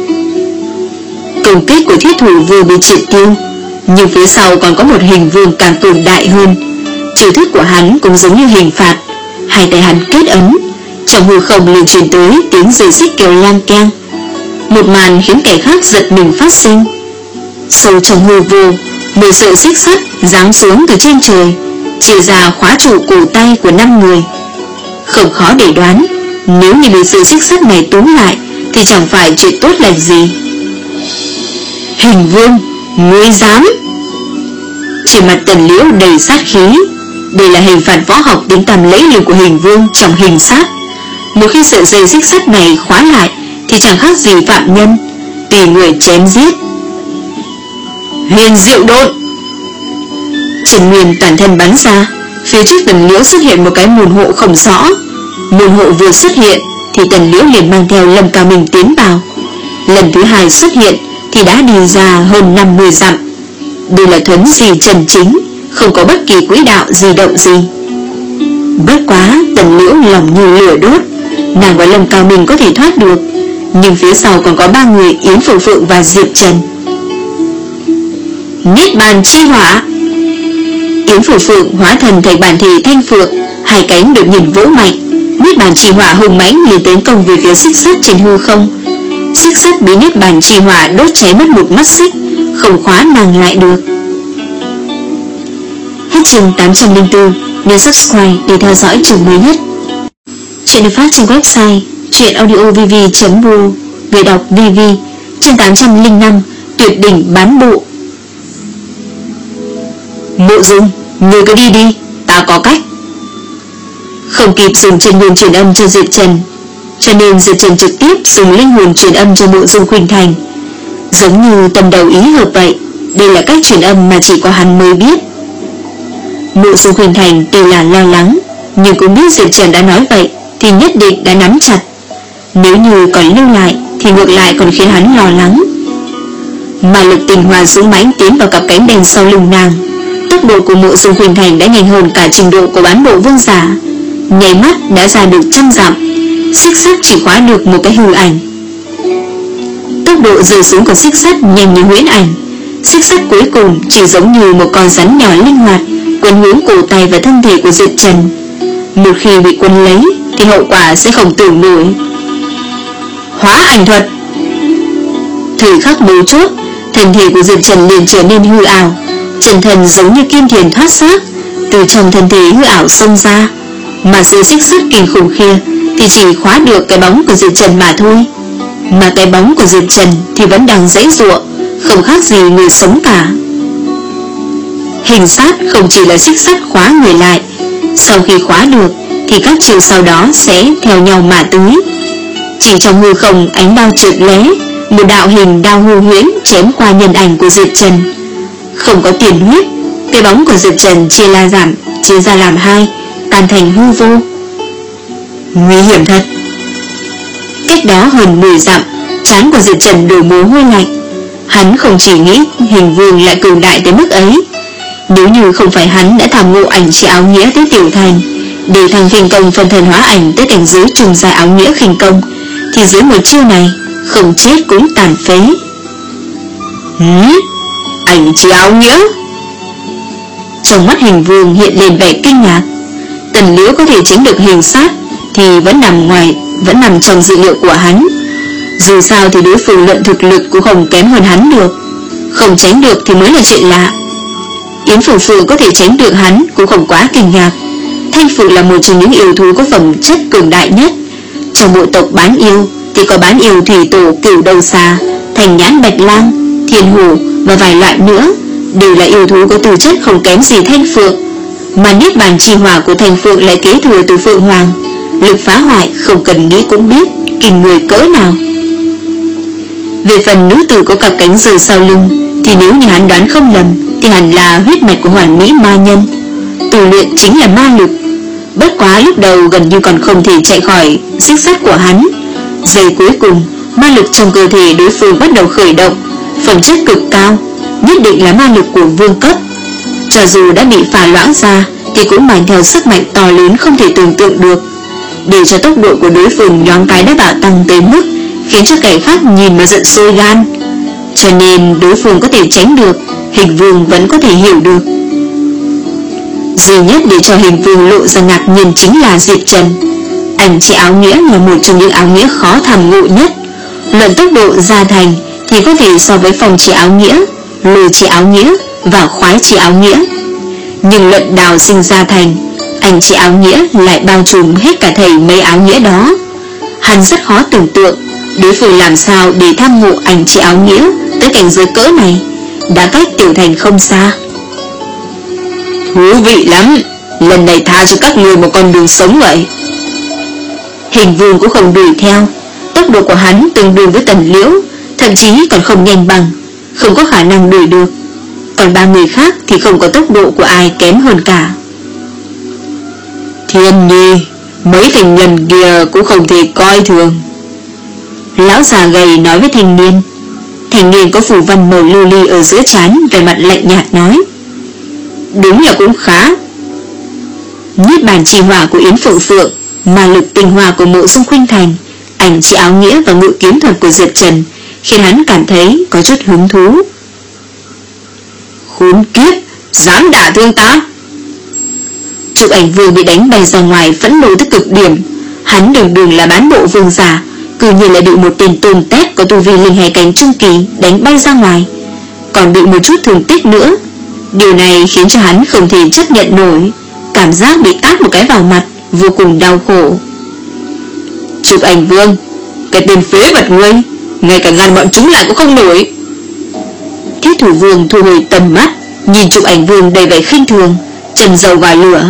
Speaker 1: Công kích của thiết thủ vừa bị triệt tiêu, nhưng phía sau còn có một hình vương càng cường đại hơn. Chiêu thức của hắn cũng giống như hình phạt. Hai tay hắn kết ấn, trong hư không liền truyền tới tiếng dây xích kêu lang keng. Một màn khiến kẻ khác giật mình phát sinh. Sâu trong hư vô, mười sợi xích sắt giáng xuống từ trên trời, chia ra khóa trụ cổ tay của năm người. Không khó để đoán, nếu như bị sợi xích sắt này túm lại thì chẳng phải chuyện tốt lành gì. Hình vương, ngươi dám? Trên mặt Tần Liễu đầy sát khí. Đây là hình phạt võ học tiếng tăm lẫy lừng của hình vương trong hình sát. Một khi sợi dây xích sắt này khóa lại thì chẳng khác gì phạm nhân, tùy người chém giết. Huyền diệu độn. Trần Nguyên toàn thân bắn ra, phía trước Tần Liễu xuất hiện một cái môn hộ không rõ. Môn hộ vừa xuất hiện thì Tần Liễu liền mang theo Lâm Cao Minh tiến vào. Lần thứ hai xuất hiện thì đã đi ra hơn năm mươi dặm. Đây là thuấn di chân chính, không có bất kỳ quỹ đạo di động gì. Bất quá Tần Liễu lòng như lửa đốt, nàng và Lâm Cao Minh có thể thoát được, nhưng phía sau còn có ba người Yến Phượng Phượng và Diệp Trần. Niết bàn chi hỏa. Yến Phượng Phượng hóa thần thành bản thể thanh phượng, hai cánh được nhìn vỗ mạnh. Niết bàn chi hỏa hùng mãnh liền tiến công về phía xích sắt trên hư không. Xích sắt bị niết bàn chi hỏa đốt cháy mất một mắt xích, không khóa nàng lại được. Hết chương tám trăm lẻ bốn. Nhớ subscribe để theo dõi chương mới nhất. Chuyện được phát trên website truyện audio v v chấm b u. Người đọc vê vê. Chương tám trăm lẻ năm. Tuyệt đỉnh bán bộ. Mộ Dung, ngươi cứ đi đi, ta có cách. Không kịp dùng chân nguyên truyền âm cho Diệp Trần, cho nên Diệp Trần trực tiếp dùng linh hồn truyền âm cho Mộ Dung Khuynh Thành. Giống như tâm đầu ý hợp vậy. Đây là cách truyền âm mà chỉ có hắn mới biết. Mộ Dung Khuynh Thành tuy là lo lắng, nhưng cũng biết Diệp Trần đã nói vậy thì nhất định đã nắm chặt. Nếu như còn lưu lại thì ngược lại còn khiến hắn lo lắng. Mà lực tình hòa dũng mãnh tiến vào cặp cánh đen sau lưng nàng. Tốc độ của Mộ Dung Khuynh Thành đã nhanh hơn cả trình độ của bán bộ vương giả. Nháy mắt đã ra được trăm dặm, xích sắt chỉ khóa được một cái hư ảnh. Tốc độ rơi xuống của xích sắt nhanh như huyễn ảnh. Xích sắt cuối cùng chỉ giống như một con rắn nhỏ linh hoạt quấn hướng cổ tay và thân thể của Diệp Trần. Một khi bị quấn lấy thì hậu quả sẽ không tưởng nổi. Hóa ảnh thuật. Thời khắc mấu chốt, thân thể của Diệp Trần liền trở nên hư ảo, chân thần giống như kim thiền thoát xác, từ trong thân thể hư ảo xông ra. Mà dưới xích sắt kinh khủng kia thì chỉ khóa được cái bóng của Diệp Trần mà thôi. Mà cái bóng của Diệp Trần thì vẫn đang giãy giụa, không khác gì người sống cả. Hình sát không chỉ là xích sắt khóa người lại, sau khi khóa được thì các chiều sau đó sẽ theo nhau mà tới. Chỉ trong hư không ánh đao trượt lé, một đạo hình đao hư huyễn chém qua nhân ảnh của Diệp Trần. Không có tiền huyết, cái bóng của Diệp Trần chia la giảm, chia ra làm hai, tan thành hư vô. Nguy hiểm thật. Cách đó hơn mười dặm, trán của Diệp Trần đổ mồ hôi lạnh. Hắn không chỉ nghĩ hình vương lại cường đại tới mức ấy. Nếu như không phải hắn đã tham ngộ ảnh chỉ áo nghĩa tới tiểu thành, để thằng khinh công phân thần hóa ảnh tới cảnh giới trùng dài áo nghĩa khinh công, thì dưới một chiêu này không chết cũng tàn phế. Hứ, ảnh chỉ áo nghĩa. Trong mắt hình vương hiện lên vẻ kinh ngạc. Tần Liễu có thể tránh được hình sát thì vẫn nằm ngoài, vẫn nằm trong dự liệu của hắn. Dù sao thì đối phương luận thực lực cũng không kém hơn hắn được. Không tránh được thì mới là chuyện lạ. Yến Phượng Phượng có thể tránh được hắn cũng không quá kinh ngạc. Thanh Phượng là một trong những yêu thú có phẩm chất cường đại nhất. Trong bộ tộc bán yêu thì có bán yêu thủy tổ cửu đầu xà, thành nhãn bạch lang, thiên hổ và vài loại nữa, đều là yêu thú có tư chất không kém gì Thanh Phượng. Mà niết bàn chi hỏa của Thanh Phượng lại kế thừa từ Phượng Hoàng, lực phá hoại không cần nghĩ cũng biết kinh người cỡ nào. Về phần nữ tử có cặp cánh rời sau lưng thì nếu như hắn đoán không lầm thì hẳn là huyết mạch của hoàn mỹ ma nhân, tu luyện chính là ma lực. Bất quá lúc đầu gần như còn không thể chạy khỏi xích sắt của hắn. Giây cuối cùng ma lực trong cơ thể đối phương bắt đầu khởi động, phẩm chất cực cao, nhất định là ma lực của vương cấp. Cho dù đã bị phá loãng ra thì cũng mang theo sức mạnh to lớn không thể tưởng tượng được. Để cho tốc độ của đối phương nhoáng cái đã bạo tăng tới mức khiến cho kẻ khác nhìn mà giận sôi gan. Cho nên đối phương có thể tránh được, Hình Vương vẫn có thể hiểu được. Duy nhất để cho Hình Vương lộ ra ngạc nhiên chính là Diệp Trần. Ảnh chỉ áo nghĩa là một trong những áo nghĩa khó thầm ngộ nhất. Luận tốc độ ra thành thì có thể so với Phong chỉ áo nghĩa, Lôi chỉ áo nghĩa và Khoái chỉ áo nghĩa. Nhưng luận đào sinh ra thành, ảnh chỉ áo nghĩa lại bao trùm hết cả thầy mấy áo nghĩa đó. Hắn rất khó tưởng tượng đối phương làm sao để tham ngộ ảnh chỉ áo nghĩa tới cảnh giới cỡ này, đã cách Tiểu Thành không xa.
Speaker 2: Thú vị lắm, lần này tha cho các người một con đường sống vậy.
Speaker 1: Hình Vương cũng không đuổi theo. Tốc độ của hắn tương đương với Tần Liễu, thậm chí còn không nhanh bằng, không có khả năng đuổi được. Còn ba người khác thì không có tốc độ của ai kém hơn cả.
Speaker 2: Thiên Nhi, mấy thành nhân kia cũng không thể coi thường.
Speaker 1: Lão già gầy nói với thanh niên. Thanh niên có phủ văn màu lưu ly ở giữa trán, về mặt lạnh nhạt nói:
Speaker 2: Đúng là cũng khá.
Speaker 1: Niết bàn trì hỏa của Yến Phượng Phượng, ma lực tinh hoa của Mộ Dung Khuynh Thành, ảnh chỉ áo nghĩa và ngự kiếm thuật của Diệp Trần khiến hắn cảm thấy có chút hứng thú.
Speaker 2: Khốn kiếp, dám đả thương ta!
Speaker 1: Trục Ảnh Vương bị đánh bay ra ngoài, phẫn nộ tới cực điểm. Hắn đường đường là bán bộ vương giả, cứ như là bị một tên tôm tép có tu vi linh hải cảnh trung kỳ đánh bay ra ngoài, còn bị một chút thương tích nữa. Điều này khiến cho hắn không thể chấp nhận nổi, cảm giác bị tát một cái vào mặt vô cùng đau khổ.
Speaker 2: Trục Ảnh Vương, cái tên phế vật ngươi, ngay cả ngăn bọn chúng lại cũng không nổi.
Speaker 1: Thiết Thủ Vương thu hồi tầm mắt, nhìn Trục Ảnh Vương đầy vẻ khinh thường, trần dầu vào lửa.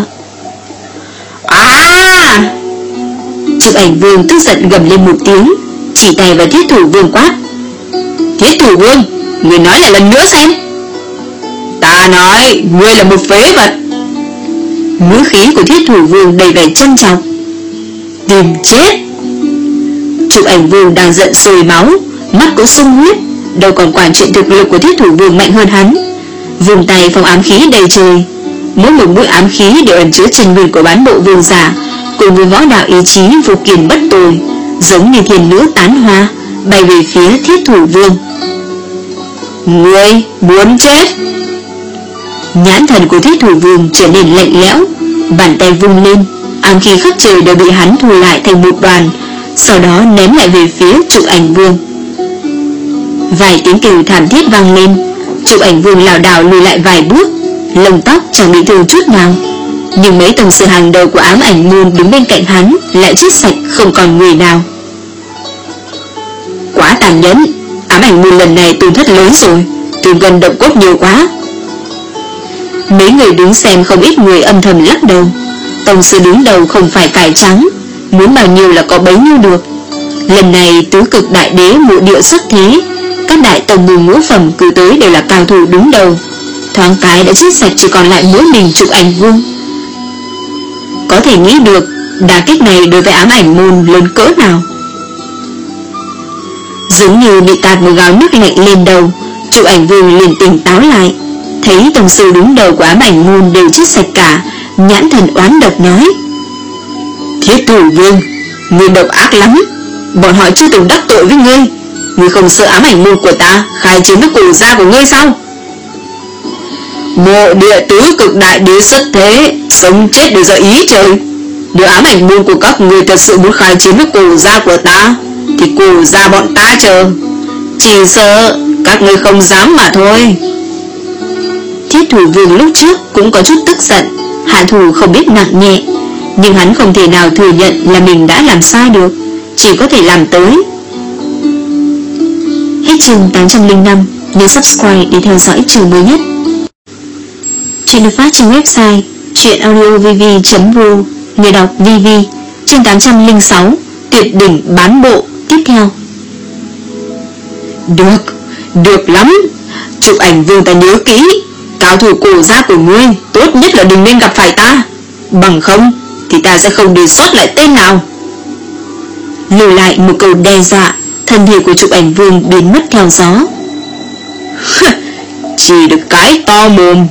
Speaker 2: À!
Speaker 1: Trục Ảnh Vương tức giận gầm lên một tiếng, chỉ tay vào Thiết Thủ Vương quát:
Speaker 2: Thiết Thủ Vương, ngươi nói lại lần nữa xem. Ta nói ngươi là một phế vật.
Speaker 1: Ngữ khí của Thiết Thủ Vương đầy vẻ trân trọng.
Speaker 2: Tìm chết!
Speaker 1: Trục Ảnh Vương đang giận sôi máu, mắt cũng sung huyết, đâu còn quản chuyện thực lực của Thiết Thủ Vương mạnh hơn hắn. Vùng tay phong ám khí đầy trời, mỗi một mũi ám khí đều ẩn chứa chân nguyên của bán bộ vương giả, cùng với võ đạo ý chí vô kiền bất tồi, giống như thiên nữ tán hoa bay về phía Thiết Thủ Vương.
Speaker 2: Ngươi muốn chết!
Speaker 1: Nhãn thần của Thiết Thủ Vương trở nên lạnh lẽo, bàn tay vung lên, ám khí khắp trời đều bị hắn thu lại thành một đoàn, sau đó ném lại về phía Trục Ảnh Vương. Vài tiếng kêu thảm thiết vang lên, Trục Ảnh Vương lảo đảo lùi lại vài bước, lông tóc chẳng bị thương chút nào, nhưng mấy tông sư hàng đầu của ám ảnh môn đứng bên cạnh hắn lại chết sạch không còn người nào.
Speaker 2: Quá tàn nhẫn, ám ảnh môn lần này tổn thất lớn rồi, thương gần động cốt nhiều quá.
Speaker 1: Mấy người đứng xem không ít người âm thầm lắc đầu. Tông sư đứng đầu không phải cải trắng, muốn bao nhiêu là có bấy nhiêu được. Lần này tứ cực đại đế mộ địa xuất thế, các đại tông môn ngũ phẩm cử tới đều là cao thủ đứng đầu, thoáng cái đã chết sạch chỉ còn lại mỗi mình Trục Ảnh Vương. Có thể nghĩ được đả kích này đối với ám ảnh môn lớn cỡ nào. Giống như bị tạt một gáo nước lạnh lên đầu, Trục Ảnh Vương liền tỉnh táo lại, thấy tông sư đứng đầu của ám ảnh môn đều chết sạch cả, nhãn thần oán độc nói:
Speaker 2: Thiết Thủ Vương, ngươi độc ác lắm, bọn họ chưa từng đắc tội với ngươi, ngươi không sợ ám ảnh môn của ta khai chiến với cổ gia của ngươi sao? Mộ địa tứ cực đại đế xuất thế, sống chết đều do ý trời. Nếu ám ảnh môn của các ngươi thật sự muốn khai chiến với cổ gia của ta, thì cổ gia bọn ta chờ, chỉ sợ các ngươi không dám mà thôi.
Speaker 1: Thiết Thủ Vương lúc trước cũng có chút tức giận, hạ thủ không biết nặng nhẹ, nhưng hắn không thể nào thừa nhận là mình đã làm sai được, chỉ có thể làm tới. Hết chương tám trăm lẻ năm, nhớ subscribe để theo dõi chương mới nhất. Chuyện được phát trên website truyệnaudiovv chấm ru, người đọc vê vê. Chương tám trăm lẻ sáu, tuyệt đỉnh bán bộ tiếp theo.
Speaker 2: Được, được lắm. Trục Ảnh Vương ta nhớ kỹ, cao thủ cổ gia của ngươi tốt nhất là đừng nên gặp phải ta, bằng không thì ta sẽ không để sót lại tên nào.
Speaker 1: Lưu lại một câu đe dọa, thân thể của Trục Ảnh Vương biến mất theo gió.
Speaker 2: Chỉ được cái to mồm.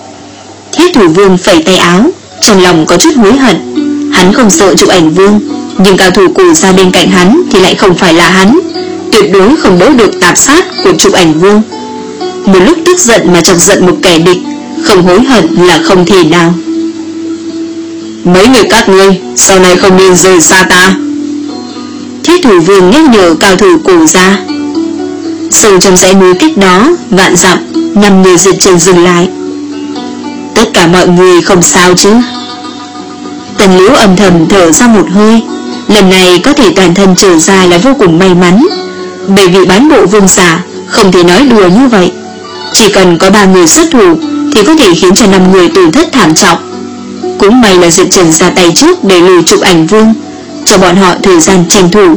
Speaker 1: Thiết Thủ Vương phẩy tay áo, trong lòng có chút hối hận. Hắn không sợ Trục Ảnh Vương, Nhưng cao thủ cổ gia bên cạnh hắn thì lại không phải là hắn, tuyệt đối không đỡ được tạp sát của Chụp Ảnh Vương. Một lúc tức giận mà chọc giận một kẻ địch, không hối hận là không thể nào. Mấy người các ngươi sau này không nên rời xa ta. Thiết Thủ Vương nhắc nhở cao thủ cổ gia. Sâu trong dãy núi cách đó vạn dặm, năm người Diệt Trần dừng lại. Tất cả mọi người không sao chứ? Tần Liễu âm thầm thở ra một hơi. Lần này có thể toàn thân trở ra là vô cùng may mắn, bởi vì bán bộ vương giả không thể nói đùa như vậy. Chỉ cần có ba người xuất thủ thì có thể khiến cho năm người tổn thất thảm trọng. Cũng may là Diệt Trần ra tay trước để lùi Chụp Ảnh Vương, cho bọn họ thời gian tranh thủ.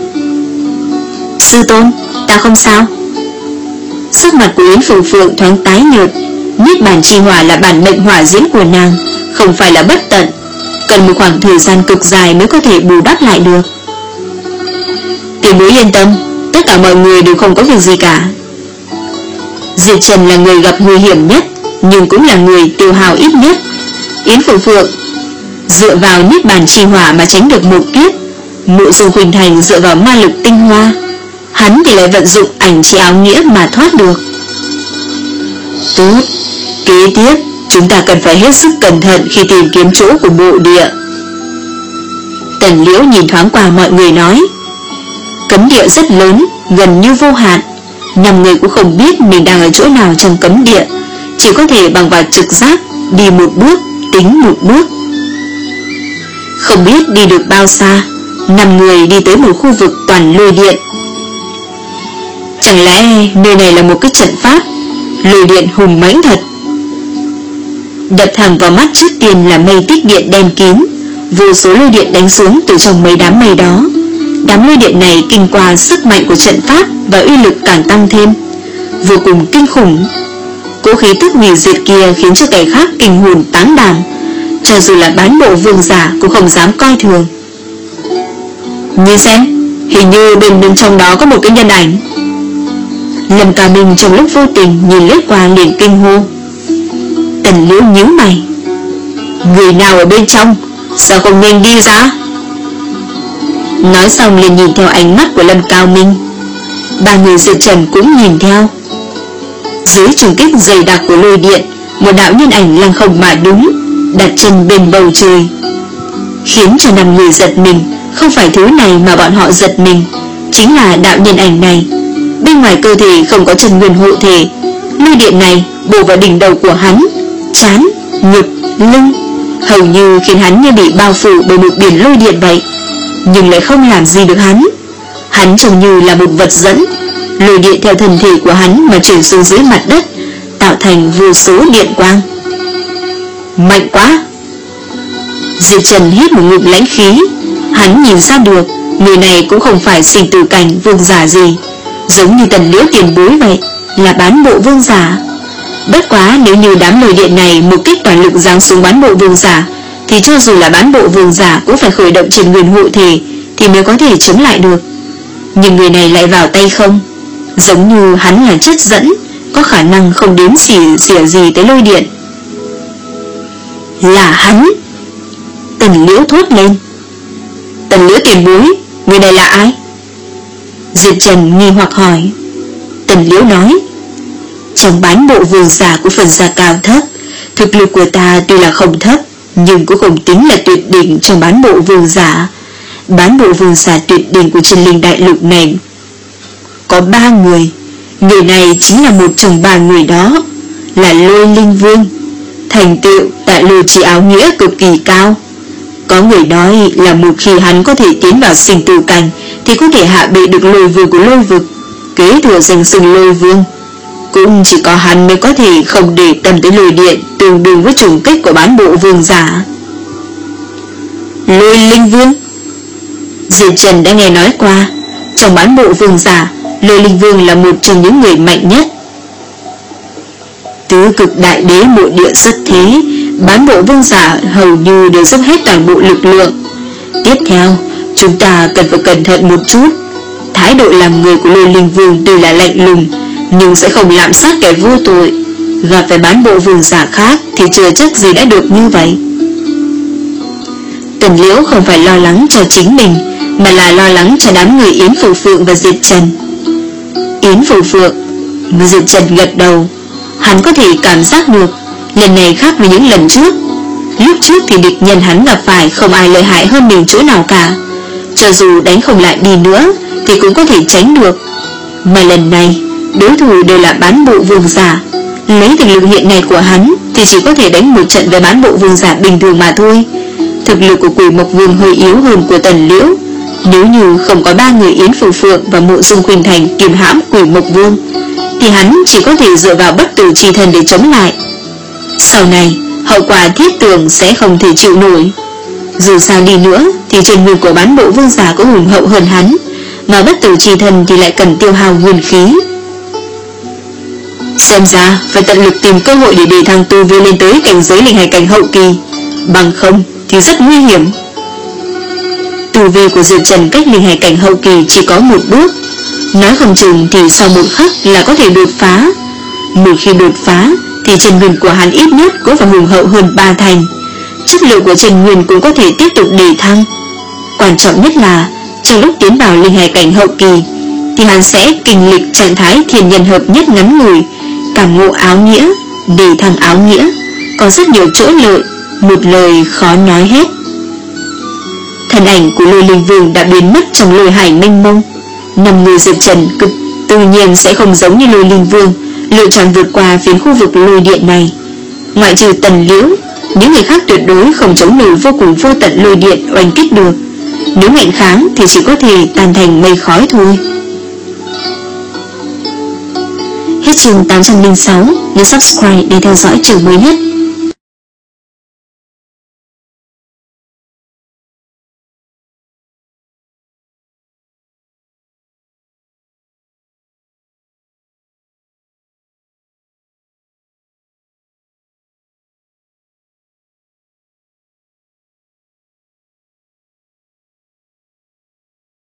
Speaker 1: Sư tôn, ta không sao. Sắc mặt của Yến Phượng Phượng thoáng tái nhợt. Niết bàn chi hỏa là bản mệnh hỏa diễm của nàng, không phải là bất tận, cần một khoảng thời gian cực dài mới có thể bù đắp lại được. Tiền bối yên tâm, tất cả mọi người đều không có việc gì cả. Diệt Trần là người gặp nguy hiểm nhất, nhưng cũng là người tiêu hao ít nhất. Yến Phượng Phượng dựa vào niết bàn chi hỏa mà tránh được một kiếp. Mộ Dung Khuynh Thành dựa vào ma lực tinh hoa, hắn thì lại vận dụng ảnh chi áo nghĩa mà thoát được. Tốt, kế tiếp chúng ta cần phải hết sức cẩn thận khi tìm kiếm chỗ của bộ địa. Tần Liễu nhìn thoáng qua mọi người nói. Cấm địa rất lớn, gần như vô hạn. Năm người cũng không biết mình đang ở chỗ nào trong cấm địa, chỉ có thể bằng vào trực giác đi một bước tính một bước. Không biết đi được bao xa, năm người đi tới một khu vực toàn lôi điện. Chẳng lẽ nơi này là một cái trận pháp? Lôi điện hùng mãnh thật. Đập thẳng vào mắt trước tiên là mây tích điện đen kín, vô số lôi điện đánh xuống từ trong mấy đám mây đó. Đám lôi điện này kinh qua sức mạnh của trận pháp và uy lực càng tăng thêm, vô cùng kinh khủng. Cố khí tức hủy diệt kia khiến cho kẻ khác kinh hồn táng đảm, cho dù là bán bộ vương giả cũng không dám coi thường. Nhìn xem, hình như bên bên trong đó có một cái nhân ảnh. Lâm Cao Minh trong lúc vô tình nhìn lướt qua liền kinh hô. Tần Liễu nhíu mày. Người nào ở bên trong, sao không nhanh đi ra? Nói xong liền nhìn theo ánh mắt của Lâm Cao Minh. Ba người Diệt Trần cũng nhìn theo. Dưới trùng kích dày đặc của lôi điện, một đạo nhân ảnh lăng không mà đứng, đặt chân bên bầu trời, khiến cho năm người giật mình. Không phải thứ này mà bọn họ giật mình, chính là đạo nhân ảnh này. Bên ngoài cơ thể không có chân nguyên hộ thể, lôi điện này bổ vào đỉnh đầu của hắn, trán, ngực, lưng, hầu như khiến hắn như bị bao phủ bởi một biển lôi điện vậy, nhưng lại không làm gì được hắn. Hắn trông như là một vật dẫn, lôi điện theo thân thể của hắn mà chuyển xuống dưới mặt đất, tạo thành vô số điện quang. Mạnh quá! Diệp Trần hít một ngụm lãnh khí. Hắn nhìn ra được người này cũng không phải sinh tử cảnh vương giả gì, giống như Tần Liễu tiền bối vậy, là bán bộ vương giả. Bất quá nếu như đám lôi điện này một kích toàn lực giáng xuống bán bộ vương giả, thì cho dù là bán bộ vương giả cũng phải khởi động chân nguyên hộ thể thì mới có thể chống lại được. Nhưng người này lại vào tay không, giống như hắn là chất dẫn, có khả năng không đếm xỉa xỉa gì tới lôi điện. Là hắn! Tần Liễu thốt lên. Tần Liễu tiền bối, người này là ai? Diệp Trần nghi hoặc hỏi. Tần Liễu nói, trong bán bộ vương giả của phần gia cao thấp, thực lực của ta tuy là không thấp, nhưng cũng không tính là tuyệt đỉnh trong bán bộ vương giả. Bán bộ vương giả tuyệt đỉnh của Chân Linh Đại Lục này có ba người. Người này chính là một trong ba người đó, là Lôi Linh Vương, thành tựu tại lôi chỉ áo nghĩa cực kỳ cao. Có người nói là một khi hắn có thể tiến vào sinh tử cảnh thì có thể hạ bệ được lôi vương của lôi vực, kế thừa danh xưng Lôi Vương. Cũng chỉ có hắn mới có thể không để tâm tới lôi điện tương đương với trùng kích của bán bộ vương giả. Lôi Linh Vương? Diệp Trần đã nghe nói qua, trong bán bộ vương giả, Lôi Linh Vương là một trong những người mạnh nhất. Tứ cực đại đế mộ địa xuất thế, bán bộ vương giả hầu như đều dốc hết toàn bộ lực lượng. Tiếp theo, chúng ta cần phải cẩn thận một chút. Thái độ làm người của Lôi Linh Vương tuy là lạnh lùng, nhưng sẽ không lạm sát kẻ vô tội. Gặp phải bán bộ vương giả khác thì chưa chắc gì đã được như vậy. Tần Liễu không phải lo lắng cho chính mình, mà là lo lắng cho đám người Yến Phù Phượng và Diệp Trần. Yến Phù Phượng và Diệp Trần gật đầu. Hắn có thể cảm giác được lần này khác với những lần trước. Lúc trước thì địch nhân hắn gặp phải không ai lợi hại hơn mình chỗ nào cả. Cho dù đánh không lại đi nữa thì cũng có thể tránh được. Mà lần này đối thủ đều là bán bộ vương giả. Lấy thực lực hiện nay của hắn thì chỉ có thể đánh một trận với bán bộ vương giả bình thường mà thôi. Thực lực của Quỷ Mộc Vương hơi yếu hơn của Tần Liễu. Nếu như không có ba người Yến Phù Phượng và Mộ Dung Khuynh Thành kiềm hãm Quỷ Mộc Vương thì hắn chỉ có thể dựa vào bất tử chi thần để chống lại. Sau này hậu quả thiết tưởng sẽ không thể chịu nổi. Dù sao đi nữa thì trên người của bán bộ vương giả có hùng hậu hơn hắn, mà bất tử chi thần thì lại cần tiêu hao nguyên khí. Xem ra phải tận lực tìm cơ hội để đề thăng tu vi lên tới cảnh giới linh hải cảnh hậu kỳ, bằng không thì rất nguy hiểm. Tu vi của Diệp Trần cách linh hải cảnh hậu kỳ chỉ có một bước, nói không chừng thì sau một khắc là có thể đột phá. Một khi đột phá thì chân nguyên của hắn ít nhất cũng phải hùng hậu hơn ba thành, chất lượng của chân nguyên cũng có thể tiếp tục đề thăng. Quan trọng nhất là trong lúc tiến vào linh hải cảnh hậu kỳ thì hắn sẽ kinh lịch trạng thái thiên nhân hợp nhất ngắn ngủi, cảm ngộ áo nghĩa, đề thăng áo nghĩa, có rất nhiều chỗ lợi, một lời khó nói hết. Thân ảnh của Lôi Linh Vương đã biến mất trong lôi hải mênh mông. Năm người Diệp Trần cực tự nhiên sẽ không giống như Lôi Linh Vương lựa chọn vượt qua phiến khu vực lôi điện này. Ngoại trừ Tần Liễu, những người khác tuyệt đối không chống nổi vô cùng vô tận lôi điện oanh kích được. Nếu ngạnh kháng thì chỉ có thể tan thành mây khói thôi. Hết chương tám trăm lẻ sáu. Nhớ subscribe để theo dõi chương mới nhất.